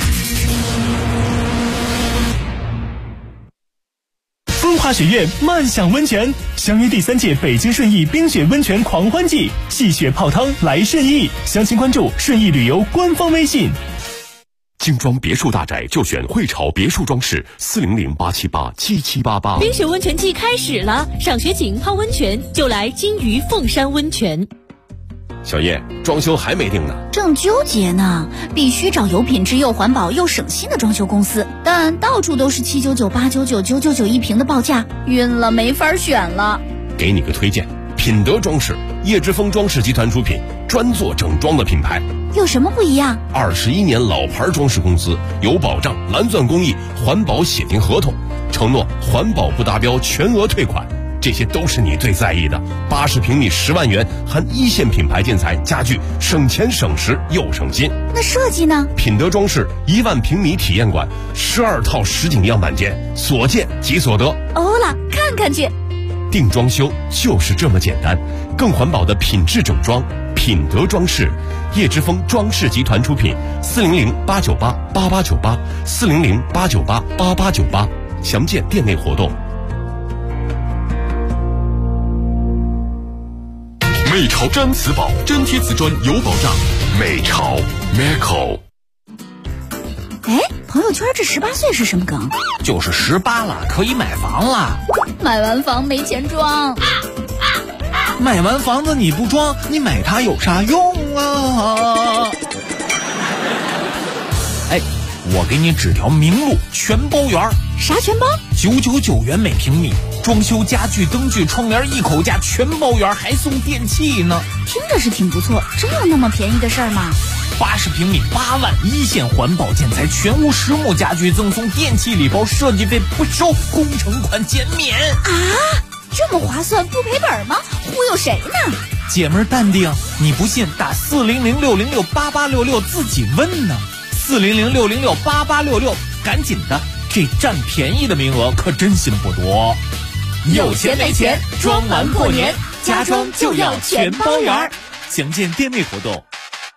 风华学院漫享温泉，相约第3届北京顺义冰雪温泉狂欢季，戏雪泡汤来顺义，详情关注顺义旅游官方微信。 精装别墅大宅就选汇潮别墅装饰，400-878-7788。 冰雪温泉季开始了，赏雪景泡温泉就来金鱼凤山温泉。 小叶，装修还没定呢， 正纠结呢，必须找有品质又环保又省心的装修公司，但到处都是799、899、999一平的报价，晕了，没法选了。 给你个推荐，品德装饰，叶之峰装饰集团出品， 专做整装的品牌。 有什么不一样 ？21年老牌装饰公司，有保障，蓝钻工艺，环保协定合同，承诺环保不达标全额退款，这些都是你最在意的。80平米10万元，含一线品牌建材家具，省钱省时又省心。 那设计呢？ 品德装饰1万平米体验馆，12套实景样板间，所见即所得。 欧了，看看去。 定装修就是这么简单，更环保的品质整装，品德装饰，叶之峰装饰集团出品，400-898-8898，400-898-8898，详见店内活动。 美潮毡瓷宝，真贴瓷砖有保障。美潮 Meco。 哎，朋友圈这18岁是什么梗？ 就是18了，可以买房了。 买完房没钱装。 买完房子你不装，你买它有啥用啊？哎，我给你指条明路，全包圆。 啥全包 ？999元每平米，装修家具、灯具、窗帘一口价全包圆，还送电器呢。 听着是挺不错，真有那么便宜的事儿吗 ？80平米8万，一线环保建材，全屋实木家具赠送电器礼包，设计费不收，工程款减免啊！这么划算，不赔本吗？忽悠谁呢？ 姐们儿淡定，你不信打400-606-8866自己问呢。400-606-8866，赶紧的，这占便宜的名额可真心不多。 有钱没钱，装完过年，家装就要全包圆。 详见店内活动。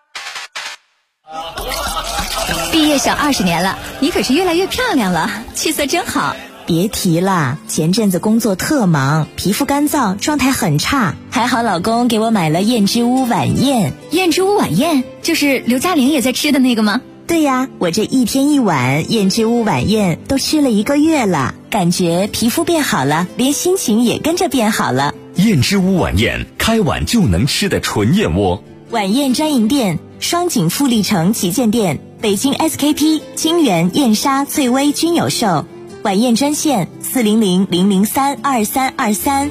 毕业小20年了，你可是越来越漂亮了，气色真好。 别提了，前阵子工作特忙，皮肤干燥，状态很差，还好老公给我买了燕之屋晚宴。 燕之屋晚宴就是刘嘉玲也在吃的那个吗？ 对呀，我这1天1碗燕之屋晚宴都吃了1个月了，感觉皮肤变好了，连心情也跟着变好了。 燕之屋晚宴，开碗就能吃的纯燕窝。 晚宴专营店：双井富力城旗舰店、北京 SKP、金源、燕莎、翠微均有售。晚宴专线400-003-2323，400-003-2323。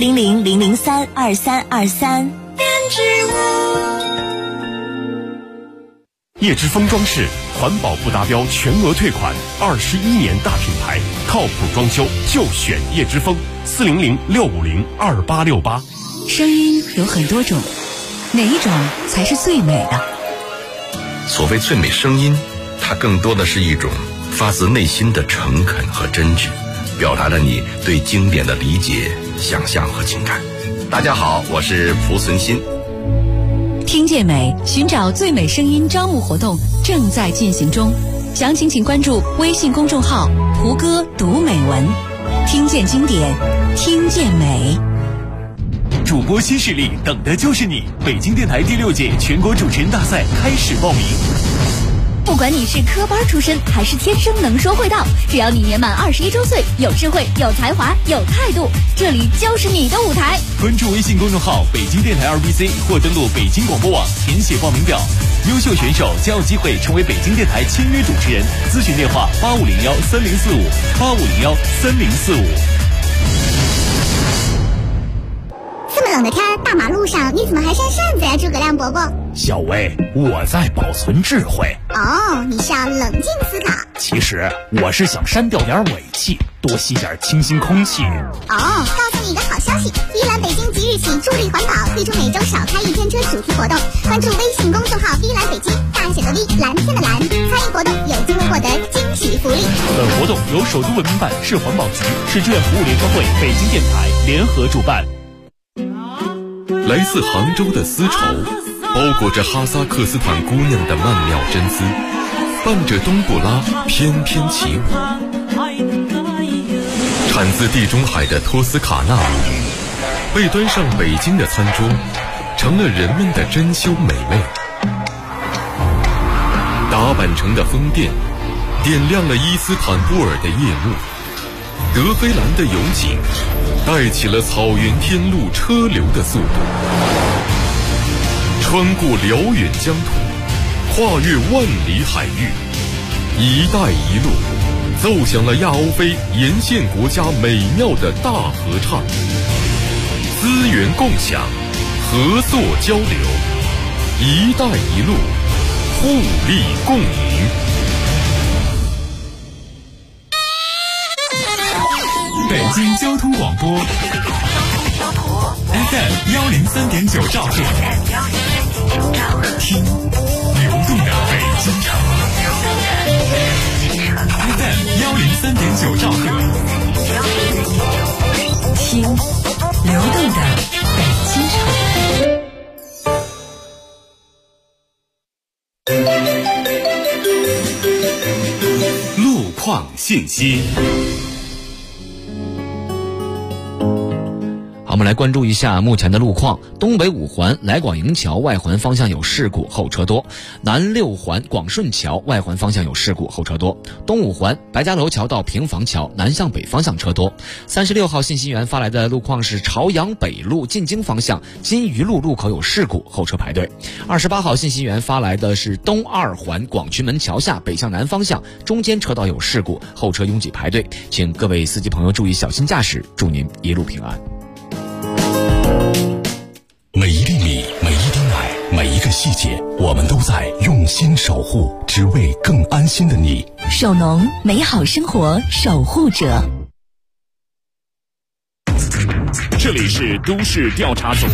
叶之峰装饰，环保不达标全额退款，21年大品牌，靠谱装修就选叶之峰，400-650-2868。 声音有很多种，哪一种才是最美的？ 所谓最美声音，它更多的是一种发自内心的诚恳和真挚，表达了你对经典的理解、想象和情感。大家好，我是蒲存昕。 听见美，寻找最美声音招募活动正在进行中，详情请关注微信公众号胡歌读美文。听见经典，听见美。 主播新势力，等的就是你！北京电台第6届全国主持人大赛开始报名。 不管你是科班出身还是天生能说会道，只要你年满21周岁，有智慧、有才华、有态度，这里就是你的舞台。 关注微信公众号北京电台2BC 或登录北京广播网填写报名表，优秀选手将有机会成为北京电台签约主持人。咨询电话8501-3045，8501-3045。 这么冷的天，大马路上你怎么还扇扇子呀，诸葛亮伯伯？ 小薇，我在保存智慧。 哦，你是要冷静思考。 其实我是想删掉点尾气，多吸点清新空气。 哦，告诉你一个好消息，依兰北京即日起助力环保，推出每周少开1天车主题活动。关注微信公众号 V 兰北京，大写的 V， 蓝天的蓝，参与活动有机会获得惊喜福利。 本活动由首都文明办、市环保局、市志愿服务联合会、北京电台联合主办。 来自杭州的丝绸，包裹着哈萨克斯坦姑娘的曼妙真丝，伴着冬不拉翩翩起舞。产自地中海的托斯卡纳，被端上北京的餐桌，成了人们的珍馐美味。打扮成的风电，点亮了伊斯坦布尔的夜幕。德黑兰的油井带起了草原天路车流的速度，穿过辽远疆土，跨越万里海域，一带一路奏响了亚欧非沿线国家美妙的大合唱。资源共享，合作交流， 一带一路，互利共赢。 北京交通广播 FM 103.9兆赫，听流动的北京城。FM 103.9兆赫， 听流动的北京城。 路况信息。 我们来关注一下目前的路况。东北五环来广营桥外环方向有事故，后车多；南六环广顺桥外环方向有事故，后车多；东五环白家楼桥到平房桥南向北方向车多。36号信息源发来的路况是朝阳北路进京方向金鱼路路口有事故，后车排队。28号信息源发来的是东二环广渠门桥下北向南方向中间车道有事故，后车拥挤排队，请各位司机朋友注意小心驾驶，祝您一路平安。 每一粒米，每一滴奶，每一个细节，我们都在用心守护，只为更安心的你。 首农，美好生活守护者。 这里是都市调查组。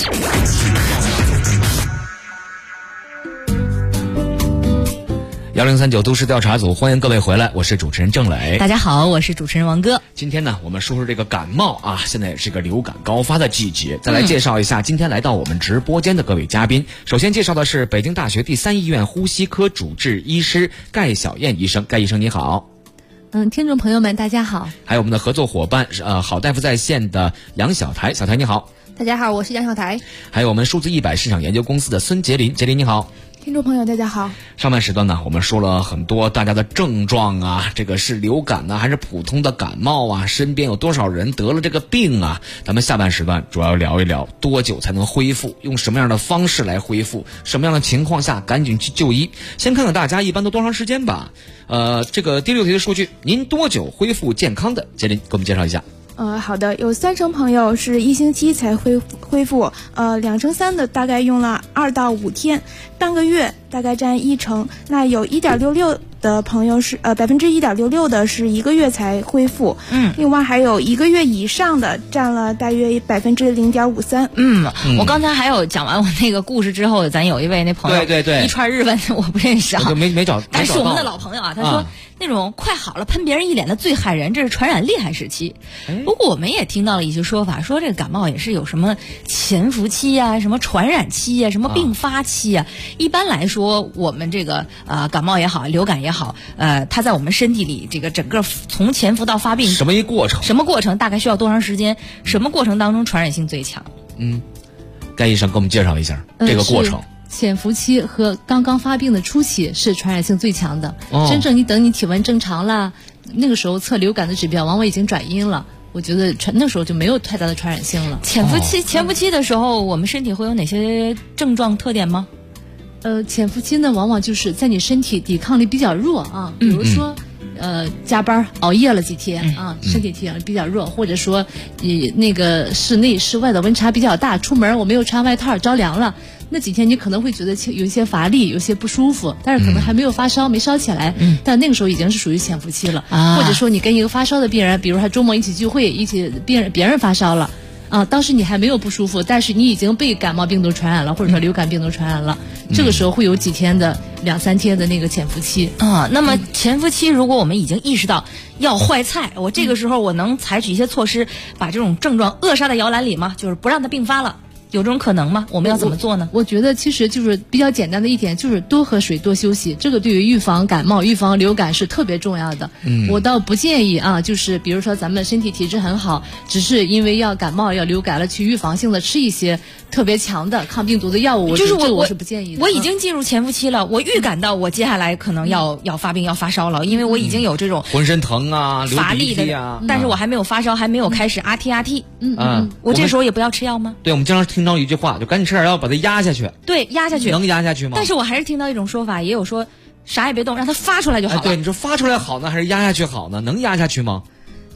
1039都市调查组，欢迎各位回来，我是主持人郑磊。 大家好，我是主持人王哥。 今天呢，我们说说这个感冒啊，现在也是个流感高发的季节。再来介绍一下今天来到我们直播间的各位嘉宾。首先介绍的是北京大学第3医院呼吸科主治医师盖小燕医生，盖医生你好。 听众朋友们大家好。 还有我们的合作伙伴好大夫在线的杨小台，小台你好。 大家好，我是杨小台。 还有我们数字100市场研究公司的孙杰林，杰林你好。 听众朋友大家好。 上半时段呢，我们说了很多大家的症状啊，这个是流感呢还是普通的感冒啊，身边有多少人得了这个病啊。咱们下半时段主要聊一聊多久才能恢复，用什么样的方式来恢复，什么样的情况下赶紧去就医。先看看大家一般都多长时间吧。这个第6题的数据，您多久恢复健康的？杰林给我们介绍一下。 好的，有30%朋友是1星期才恢复，2×3的大概用了2到5天，半个月大概占1%。那有1.66%的朋友是1.66%的是1个月才恢复，另外还有1个月以上的占了大约0.53%。 我刚才还有讲完我那个故事之后，咱有一位那朋友， 对， 一串日文我不认识啊， 我没找， 但是我们的老朋友啊，他说那种快好了喷别人一脸的最害人，这是传染厉害时期。不过我们也听到了一些说法，说这个感冒也是有什么潜伏期啊，什么传染期啊，什么并发期啊。一般来说，我们这个感冒也好，流感也好，它在我们身体里这个整个从潜伏到发病， 什么过程大概需要多长时间？什么过程当中传染性最强？ 盖医生给我们介绍一下这个过程。 潜伏期和刚刚发病的初期是传染性最强的。真正等你体温正常了，那个时候测流感的指标往往已经转阴了。我觉得那时候就没有太大的传染性了。 潜伏期的时候，我们身体会有哪些症状特点吗？ 潜伏期呢，往往就是在你身体抵抗力比较弱啊，比如说加班熬夜了几天啊，身体体力比较弱，或者说你那个室内室外的温差比较大，出门我没有穿外套着凉了，那几天你可能会觉得有一些乏力，有些不舒服，但是可能还没有发烧，没烧起来，但那个时候已经是属于潜伏期了。或者说你跟一个发烧的病人，比如说周末一起聚会，别人发烧了当时你还没有不舒服，但是你已经被感冒病毒传染了，或者说流感病毒传染了，这个时候会有几天的2-3天的那个潜伏期那么潜伏期，如果我们已经意识到要坏菜，我这个时候我能采取一些措施，把这种症状扼杀在摇篮里吗？就是不让它并发了。有这种可能吗？我们要怎么做呢？ 我觉得其实就是比较简单的一点，就是多喝水，多休息。这个对于预防感冒、预防流感是特别重要的。我倒不建议就是比如说咱们身体体质很好，只是因为要感冒、要流感了，去预防性的吃一些特别强的抗病毒的药物。 就是我是不建议的。 我已经进入潜伏期了，我预感到我接下来可能要发病、要发烧了，因为我已经有这种浑身疼啊、 乏力的，但是我还没有发烧，还没有开始 RT。我这时候也不要吃药吗？ 对，我们经常听到一句话，就赶紧吃点药把它压下去。 对，压下去能压下去吗？ 但是我还是听到一种说法，也有说啥也别动，让它发出来就好了。 对，你说发出来好呢，还是压下去好呢？能压下去吗？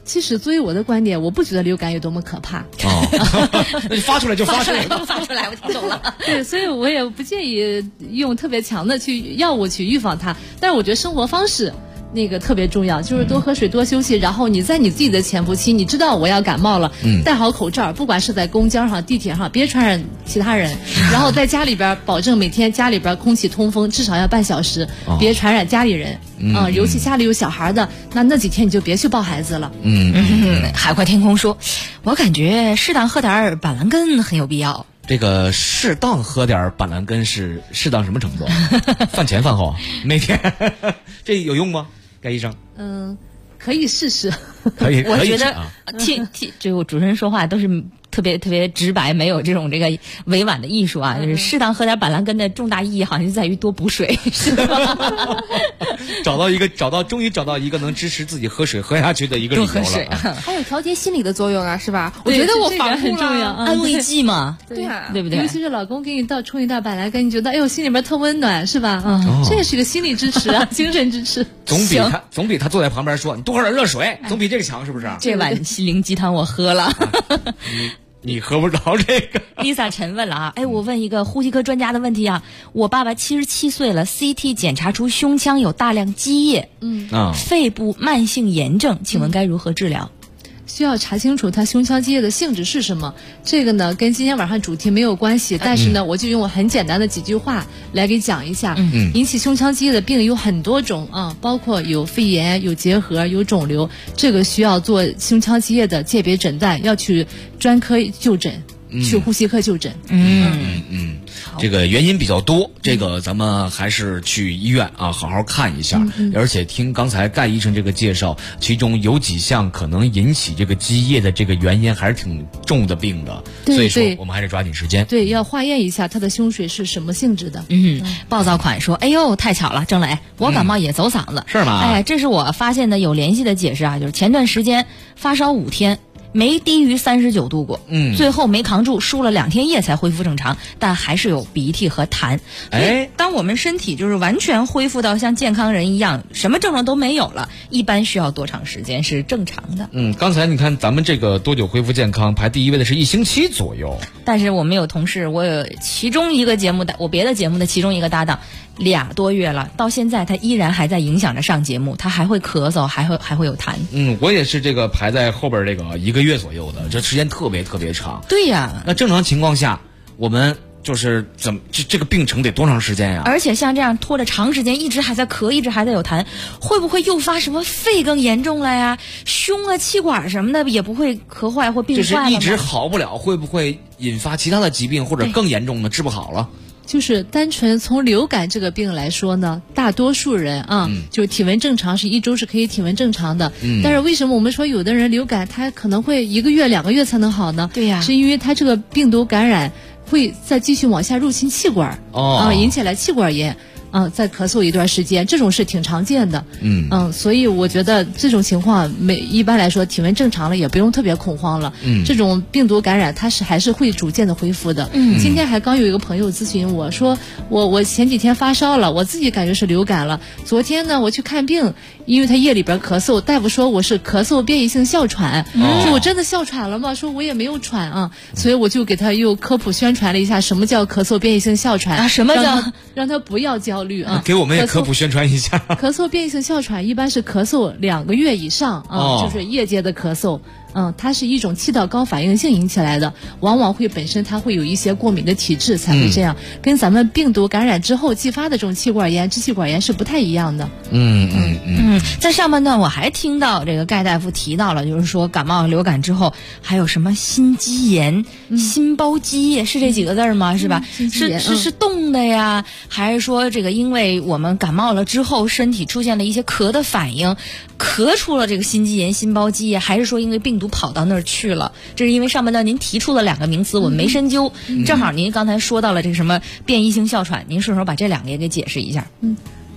其实作为我的观点，我不觉得流感有多么可怕。 那你发出来就发出来， 发出来，我听懂了。 对，所以我也不建议用特别强的药物去预防它。但是我觉得生活方式那个特别重要，就是多喝水、多休息。然后你在你自己的潜伏期，你知道我要感冒了，戴好口罩，不管是在公交上、地铁上，别传染其他人。然后在家里边，保证每天家里边空气通风，至少要半小时，别传染家里人。尤其家里有小孩的，那几天你就别去抱孩子了。 海阔天空说，我感觉适当喝点板蓝根很有必要。 这个适当喝点板蓝根是适当什么程度？饭前饭后每天这有用吗？盖医生？ 可以试试。 可以， 我觉得这个主持人说话都是特别直白，没有这个委婉的艺术啊。就是适当喝点板蓝根的重大意义，好像就在于多补水，是吧？ 终于找到一个能支持自己喝水喝下去的一个理由了。 还有调节心理的作用啊，是吧？我觉得我防很重要， 安慰剂嘛， 对啊， 对不对？ 尤其是老公给你冲一袋板蓝根，你觉得哎呦心里边特温暖，是吧？这也是个心理支持啊，精神支持。 总比他坐在旁边说你多喝点热水，总比这个强，是不是？ 这碗心灵鸡汤我喝了。 你喝不着这个。 Lisa 陈问了啊，我问一个呼吸科专家的问题啊，我爸爸77岁了 ，CT 检查出胸腔有大量积液，肺部慢性炎症，请问该如何治疗？ 需要查清楚他胸腔积液的性质是什么。这个呢跟今天晚上主题没有关系，但是呢我就用我很简单的几句话来给讲一下。引起胸腔积液的病有很多种啊，包括有肺炎、有结核、有肿瘤，这个需要做胸腔积液的鉴别诊断，要去专科就诊，去呼吸科就诊。 这个原因比较多，这个咱们还是去医院啊好好看一下。而且听刚才盖医生这个介绍，其中有几项可能引起这个积液的这个原因还是挺重的病的，所以说我们还是抓紧时间。 对，要化验一下他的胸水是什么性质的。 暴躁款说，哎呦太巧了，郑磊，我感冒也走嗓子， 是吗？ 这是我发现的有联系的解释啊，就是前段时间发烧5天。没低于39度过，最后没扛住，输了2天液才恢复正常，但还是有鼻涕和痰。当我们身体就是完全恢复到像健康人一样，什么症状都没有了，一般需要多长时间是正常的？ 刚才你看咱们这个多久恢复健康排第一位的是1星期左右， 但是我们有同事，我有其中一个节目的，我别的节目的其中一个搭档，2多月了，到现在他依然还在影响着上节目，他还会咳嗽，还会有痰。 我也是这个排在后边这个1个月左右的，这时间特别长。 对呀， 那正常情况下，我们就是这个病程得多长时间呀？ 而且像这样拖着长时间，一直还在咳，一直还在有痰，会不会诱发什么肺更严重了呀？胸啊、气管什么的也不会咳坏或病坏了吗？ 就是一直好不了，会不会引发其他的疾病或者更严重的治不好了？ 就是单纯从流感这个病来说呢，大多数人啊，就是体温正常是1周是可以体温正常的。但是为什么我们说有的人流感他可能会1个月、2个月才能好呢？ 对呀， 是因为他这个病毒感染会再继续往下入侵气管，引起来气管炎。再咳嗽一段时间，这种是挺常见的。所以我觉得这种情况一般来说体温正常了，也不用特别恐慌了。这种病毒感染它还是会逐渐的恢复的。今天还刚有一个朋友咨询我说，我前几天发烧了，我自己感觉是流感了。昨天呢我去看病，因为他夜里边咳嗽，大夫说我是咳嗽变异性哮喘。说我真的哮喘了吗？说我也没有喘啊。所以我就给他又科普宣传了一下什么叫咳嗽变异性哮喘啊，什么叫让他不要焦虑。 给我们也科普宣传一下。 咳嗽变异性哮喘一般是咳嗽2个月以上就是夜间的咳嗽。它是一种气道高反应性引起来的，往往会本身它会有一些过敏的体质才会这样，跟咱们病毒感染之后继发的这种气管炎、支气管炎是不太一样的。 在上半段我还听到这个盖大夫提到了，就是说感冒流感之后还有什么心肌炎、心包积液，是这几个字吗？是吧？是冻的呀，还是说这个因为我们感冒了之后身体出现了一些咳的反应，咳出了这个心肌炎、心包积液，还是说因为病毒跑到那儿去了？这是因为上半段您提出了2个名词，我们没深究。正好您刚才说到了这个什么变异性哮喘，您顺手把这2个也给解释一下。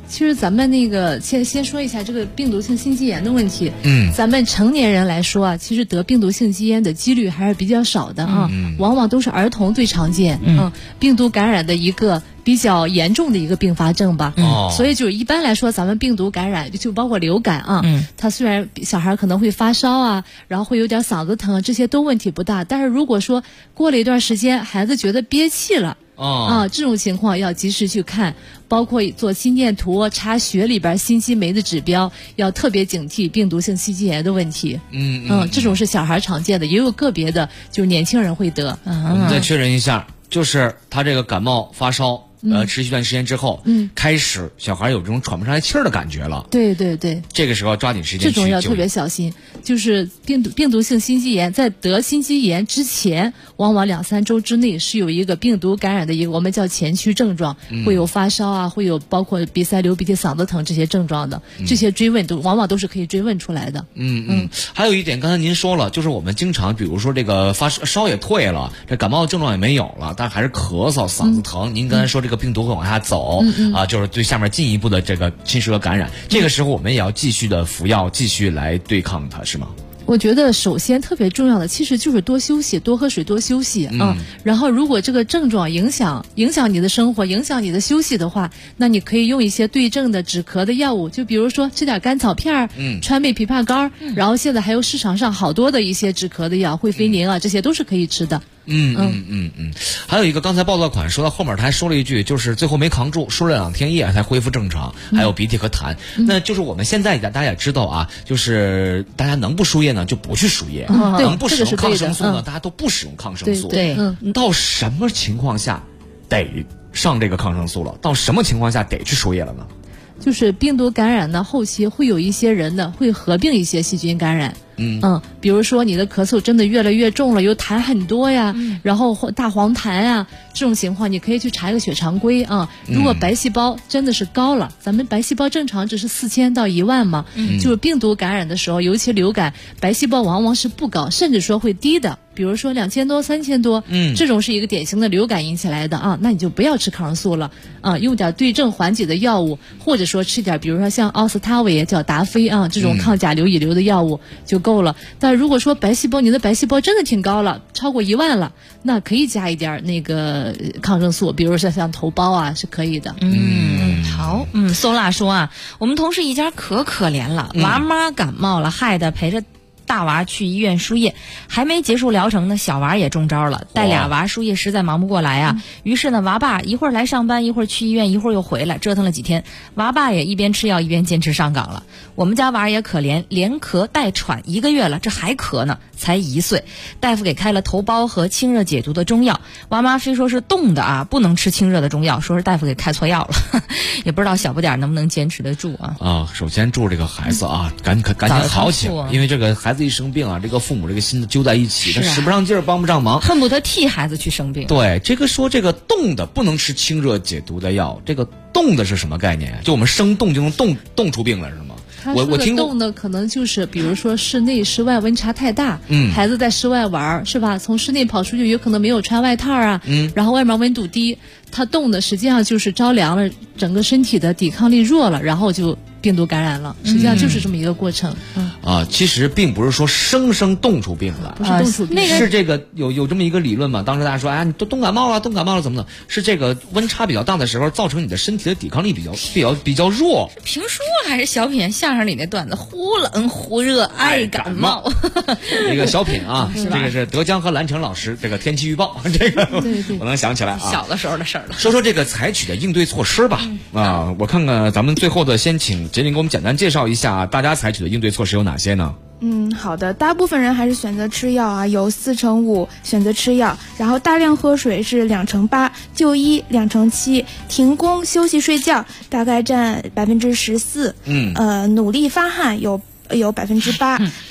其实咱们那个先说一下这个病毒性心肌炎的问题。咱们成年人来说啊，其实得病毒性肌炎的几率还是比较少的啊，往往都是儿童最常见。病毒感染的一个比较严重的一个并发症吧。所以就是一般来说，咱们病毒感染就包括流感啊，它虽然小孩可能会发烧啊，然后会有点嗓子疼，这些都问题不大。但是如果说过了一段时间，孩子觉得憋气了。这种情况要及时去看，包括做心电图、查血里边心肌酶的指标，要特别警惕病毒性心肌炎的问题。这种是小孩常见的，也有个别的就是年轻人会得。 我们再确认一下，就是他这个感冒发烧。持续一段时间之后，开始小孩有这种喘不上来气儿的感觉了。 对对对， 这个时候抓紧时间去救。 这种要特别小心。就是病毒性心肌炎，在得心肌炎之前，往往2-3周之内是有一个病毒感染的一个我们叫前驱症状，会有发烧啊，会有包括鼻塞、流鼻涕、嗓子疼这些症状的。这些追问往往都是可以追问出来的。 还有一点，刚才您说了，就是我们经常，比如说这个发烧也退了，这感冒的症状也没有了，但还是咳嗽、嗓子疼。您刚才说这个病毒会往下走就是对下面进一步的这个侵蚀和感染。这个时候我们也要继续的服药，继续来对抗它，是吗？ 我觉得首先特别重要的其实就是多休息，多喝水，多休息然后如果这个症状影响你的生活，影响你的休息的话，那你可以用一些对症的止咳的药物，就比如说吃点甘草片川贝枇杷膏然后现在还有市场上好多的一些止咳的药，惠菲宁啊，这些都是可以吃的。 还有一个，刚才报道款说到后面，他还说了一句，就是最后没扛住，输了2天液才恢复正常，还有鼻涕和痰。那就是我们现在大家也知道啊，就是大家能不输液呢就不去输液，能不使用抗生素呢大家都不使用抗生素。 对， 到什么情况下得上这个抗生素了？到什么情况下得去输液了呢？ 就是病毒感染呢，后期会有一些人呢会合并一些细菌感染。比如说你的咳嗽真的越来越重了，有痰很多呀，然后大黄痰啊，这种情况你可以去查一个血常规啊。如果白细胞真的是高了，咱们白细胞正常只是4000到1万嘛，就是病毒感染的时候，尤其流感，白细胞往往是不高，甚至说会低的，比如说2000多、3000多，这种是一个典型的流感引起来的啊，那你就不要吃抗生素了啊，用点对症缓解的药物，或者说吃点比如说像奥司他韦叫达菲啊这种抗甲流乙流的药物就够了。但如果说你的白细胞真的挺高了，超过1万了，那可以加一点那个抗生素，比如说像头孢啊是可以的。 好，搜辣说啊，我们同事一家可怜了，娃妈感冒了，害得陪着大娃去医院输液，还没结束疗程呢，小娃也中招了，带俩娃输液实在忙不过来啊。于是呢，娃爸一会儿来上班，一会儿去医院，一会儿又回来，折腾了几天，娃爸也一边吃药一边坚持上岗了。我们家娃也可怜，连咳带喘1个月了，这还咳呢，才1岁。大夫给开了头孢和清热解毒的中药，娃妈非说是冻的啊，不能吃清热的中药，说是大夫给开错药了，也不知道小不点能不能坚持得住啊。 首先祝这个孩子啊，赶紧好起来，因为这个孩子一生病啊，这个父母这个心揪在一起，他使不上劲儿，帮不上忙， 恨不得替孩子去生病。 对，这个说这个冻的不能吃清热解毒的药，这个冻的是什么概念？就我们生冻就能冻出病来是吗？ 我听冻的可能就是比如说室内室外温差太大，孩子在室外玩是吧？从室内跑出去有可能没有穿外套啊，然后外面温度低，他冻的实际上就是着凉了，整个身体的抵抗力弱了，然后就病毒感染了，实际上就是这么一个过程。 其实并不是说生冻出病来， 不是冻出病， 是这个有这么一个理论嘛？当时大家说，你都冻感冒了怎么的？是这个温差比较大的时候，造成你的身体的抵抗力比较弱。 评书还是小品相声里那段子，忽冷忽热爱感冒。 这个小品啊，这个是德江和蓝城老师这个天气预报，这个我能想起来啊， 小的时候的事儿了。 说这个采取的应对措施吧。我看看咱们最后的先请杰林给我们简单介绍一下大家采取的应对措施有哪些呢？ 好的，大部分人还是选择吃药啊，有4成5选择吃药，然后大量喝水是2成8，就医2成7，停工休息睡觉大概占14%，努力发汗有8%，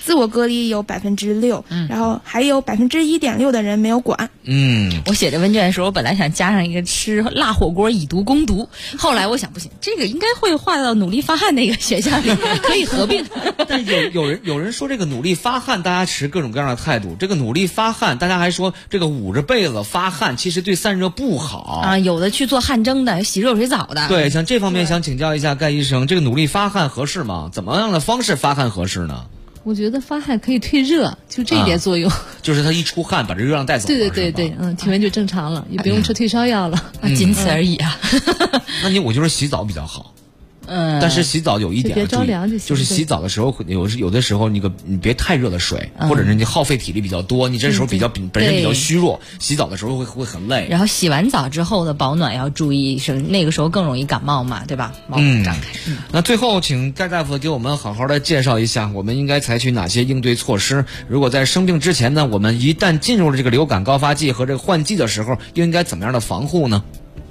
自我隔离有6%，然后还有1.6%的人没有管。 我写这问卷的时候，我本来想加上一个吃辣火锅以毒攻毒，后来我想不行，这个应该会划到努力发汗那个选项里，可以合并。 但有人说这个努力发汗，大家持各种各样的态度。这个努力发汗，大家还说这个捂着被子发汗，其实对散热不好啊。有的去做汗蒸的，洗热水澡的。 对，像这方面想请教一下盖医生，这个努力发汗合适吗？怎么样的方式发汗合适呢？ 我觉得发汗可以退热，就这一点作用。 就是他一出汗把这热量带走了。 对，体温就正常了，也不用吃退烧药了， 仅此而已啊。 那我就是洗澡比较好。但是洗澡有一点别着凉就行， 就是洗澡的时候有的时候你别太热的水，或者是你耗费体力比较多，你这时候本身比较虚弱，洗澡的时候会很累。 然后洗完澡之后的保暖要注意，那个时候更容易感冒嘛，对吧？毛孔张开。 那最后请盖大夫给我们好好的介绍一下，我们应该采取哪些应对措施？如果在生病之前呢，我们一旦进入了这个流感高发季和这个换季的时候，又应该怎么样的防护呢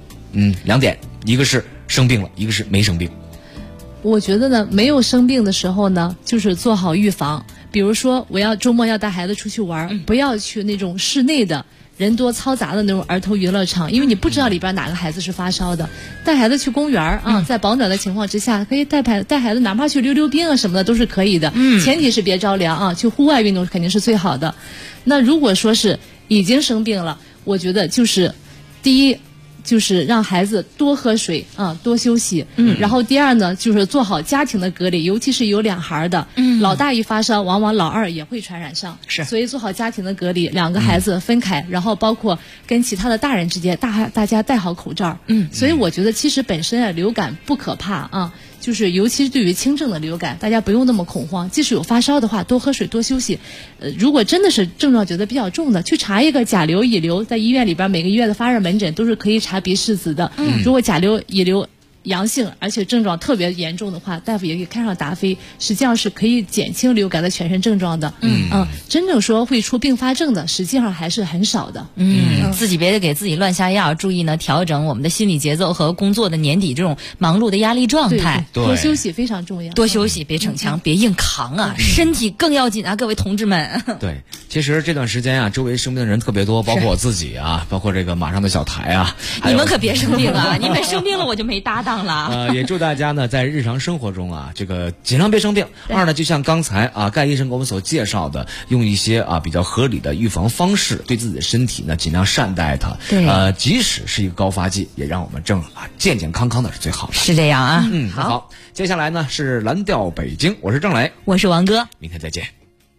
？2点，一个是生病了，一个是没生病。 我觉得呢，没有生病的时候呢，就是做好预防。比如说，我周末要带孩子出去玩，不要去那种室内的人多嘈杂的那种儿童娱乐场，因为你不知道里边哪个孩子是发烧的。带孩子去公园啊，在保暖的情况之下，可以带孩子哪怕去溜冰啊什么的都是可以的。前提是别着凉啊，去户外运动肯定是最好的。那如果说是已经生病了，我觉得就是第一，就是让孩子多喝水啊，多休息。然后第二呢，就是做好家庭的隔离，尤其是有2孩的，老大一发烧，往往老二也会传染上。所以做好家庭的隔离，2个孩子分开，然后包括跟其他的大人之间，大家戴好口罩。所以我觉得其实本身流感不可怕啊。就是尤其是对于轻症的流感，大家不用那么恐慌。即使有发烧的话，多喝水，多休息。如果真的是症状觉得比较重的，去查一个甲流、乙流，在医院里边每个医院的发热门诊都是可以查鼻拭子的。如果甲流、乙流阳性，而且症状特别严重的话，大夫也可以开上达菲，实际上是可以减轻流感的全身症状的。真正说会出并发症的，实际上还是很少的。 自己别给自己乱下药，注意呢调整我们的心理节奏和工作的年底这种忙碌的压力状态。 对，多休息非常重要。 多休息，别逞强，别硬扛啊，身体更要紧啊，各位同志们。 对，其实这段时间啊，周围生病的人特别多，包括我自己啊，包括这个马上的小台啊。 你们可别生病啊！你们生病了我就没搭档了。 也祝大家呢在日常生活中啊，这个尽量别生病。2呢，就像刚才啊盖医生给我们所介绍的，用一些比较合理的预防方式，对自己的身体呢尽量善待它。即使是一个高发季，也让我们健健康康的是最好的。 是这样啊。 好，接下来呢是蓝调北京，我是郑磊， 我是王哥， 明天再见。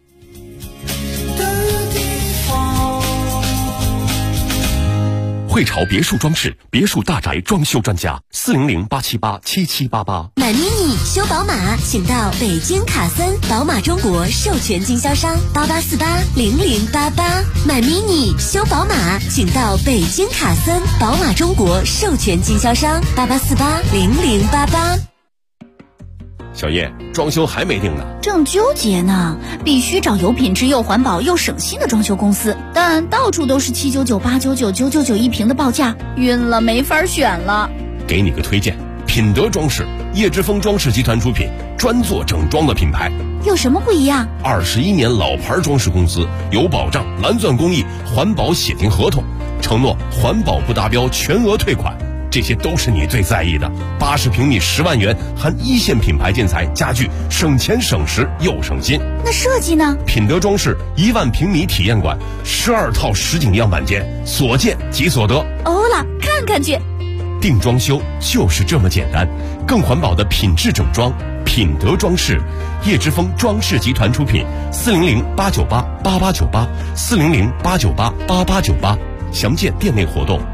汇潮别墅装饰，别墅大宅装修专家，400-878-7788。 买 mini 修宝马，请到北京卡森宝马中国授权经销商88480088。买 mini 修宝马，请到北京卡森宝马中国授权经销商88480088。 小叶，装修还没定呢， 正纠结呢。必须找有品质又环保又省心的装修公司，但到处都是799、899、999一平的报价，晕了，没法选了。 给你个推荐，品德装饰，叶之峰装饰集团出品，专做整装的品牌。 有什么不一样 ？21年老牌装饰公司，有保障，蓝钻工艺，环保写定合同，承诺环保不达标全额退款。这些都是你最在意的。80平米10万元，含一线品牌建材家具，省钱省时又省心。 那设计呢？ 品德装饰1万平米体验馆，12套实景样板间，所见即所得。 欧了，看看去。 定装修就是这么简单，更环保的品质整装。品德装饰，叶之峰装饰集团出品，400-898-8898，400-898-8898，详见店内活动。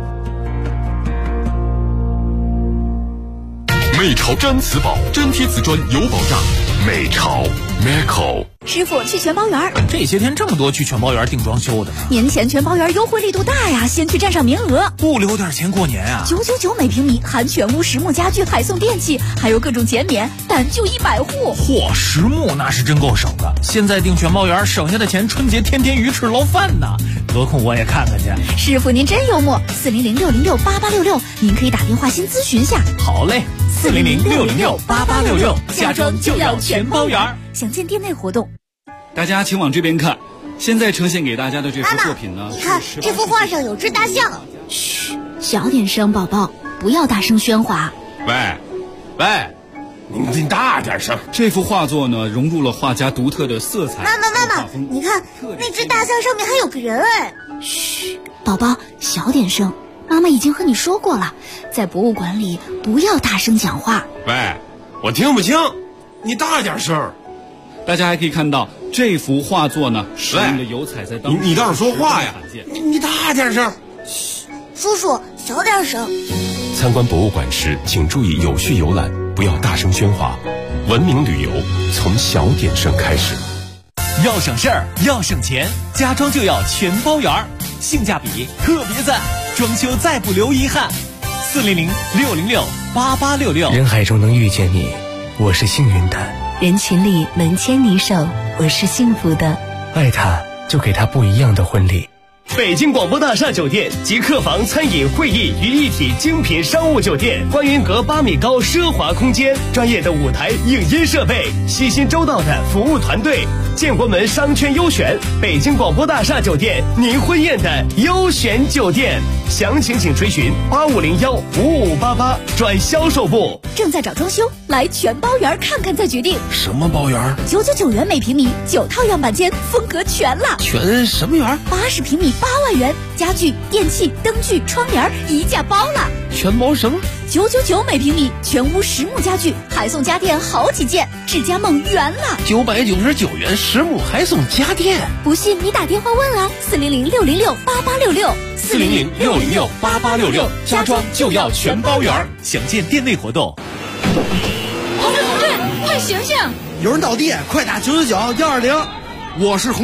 美潮毡瓷宝，粘贴瓷砖有保障。美潮 Meco。 师傅，去全包园。 这些天这么多去全包园定装修的呢。 年前全包园优惠力度大呀，先去占上名额。 不留点钱过年啊 ？999每平米，含全屋实木家具，还送电器，还有各种减免，但就100户。 嚯，实木那是真够省的。现在订全包园省下的钱，春节天天鱼翅捞饭呢。得空我也看看去。 师傅您真幽默，400-606-8866，您可以打电话先咨询下。 好嘞，400-606-8866，家装就要全包园。 详见店内活动。 大家请往这边看。现在呈现给大家的这幅作品呢， 你看这幅画上有只大象。 嘘，小点声，宝宝，不要大声喧哗。 喂，你大点声。 这幅画作呢，融入了画家独特的色彩。 妈妈，你看那只大象上面还有个人哎。 嘘，宝宝，小点声。妈妈已经和你说过了，在博物馆里不要大声讲话。 喂，我听不清，你大点声。 大家还可以看到这幅画作呢，使用的油彩在当中你倒是说话呀！你大点声。 嘘，叔叔小点声。 参观博物馆时，请注意有序游览，不要大声喧哗。文明旅游从小点声开始。 要省事儿，要省钱，家装就要全包圆，性价比特别赞，装修再不留遗憾。400-606-8866。 人海中能遇见你，我是幸运的。 人群里能牵你手，我是幸福的。 爱他，就给他不一样的婚礼。 北京广播大厦酒店集客房、餐饮、会议于一体精品商务酒店，观云阁8米高奢华空间，专业的舞台影音设备，细心周到的服务团队，建国门商圈优选，北京广播大厦酒店，您婚宴的优选酒店。详情请垂询8501-5588转销售部。 正在找装修，来全包圆看看再决定。 什么包圆 ？999元每平米，9套样板间，风格全了。 全什么圆 ？80平米8万元，家具、电器、灯具、窗帘一价包了。 全包什么 ？999每平米，全屋实木家具，还送家电好几件，智家梦圆了。 999元实木还送家电， 不信你打电话问啊，400-606-8866。 400-606-8866，家装就要全包圆。详见店内活动。 同志，快醒醒！ 有人倒地，快打999-120。我是红。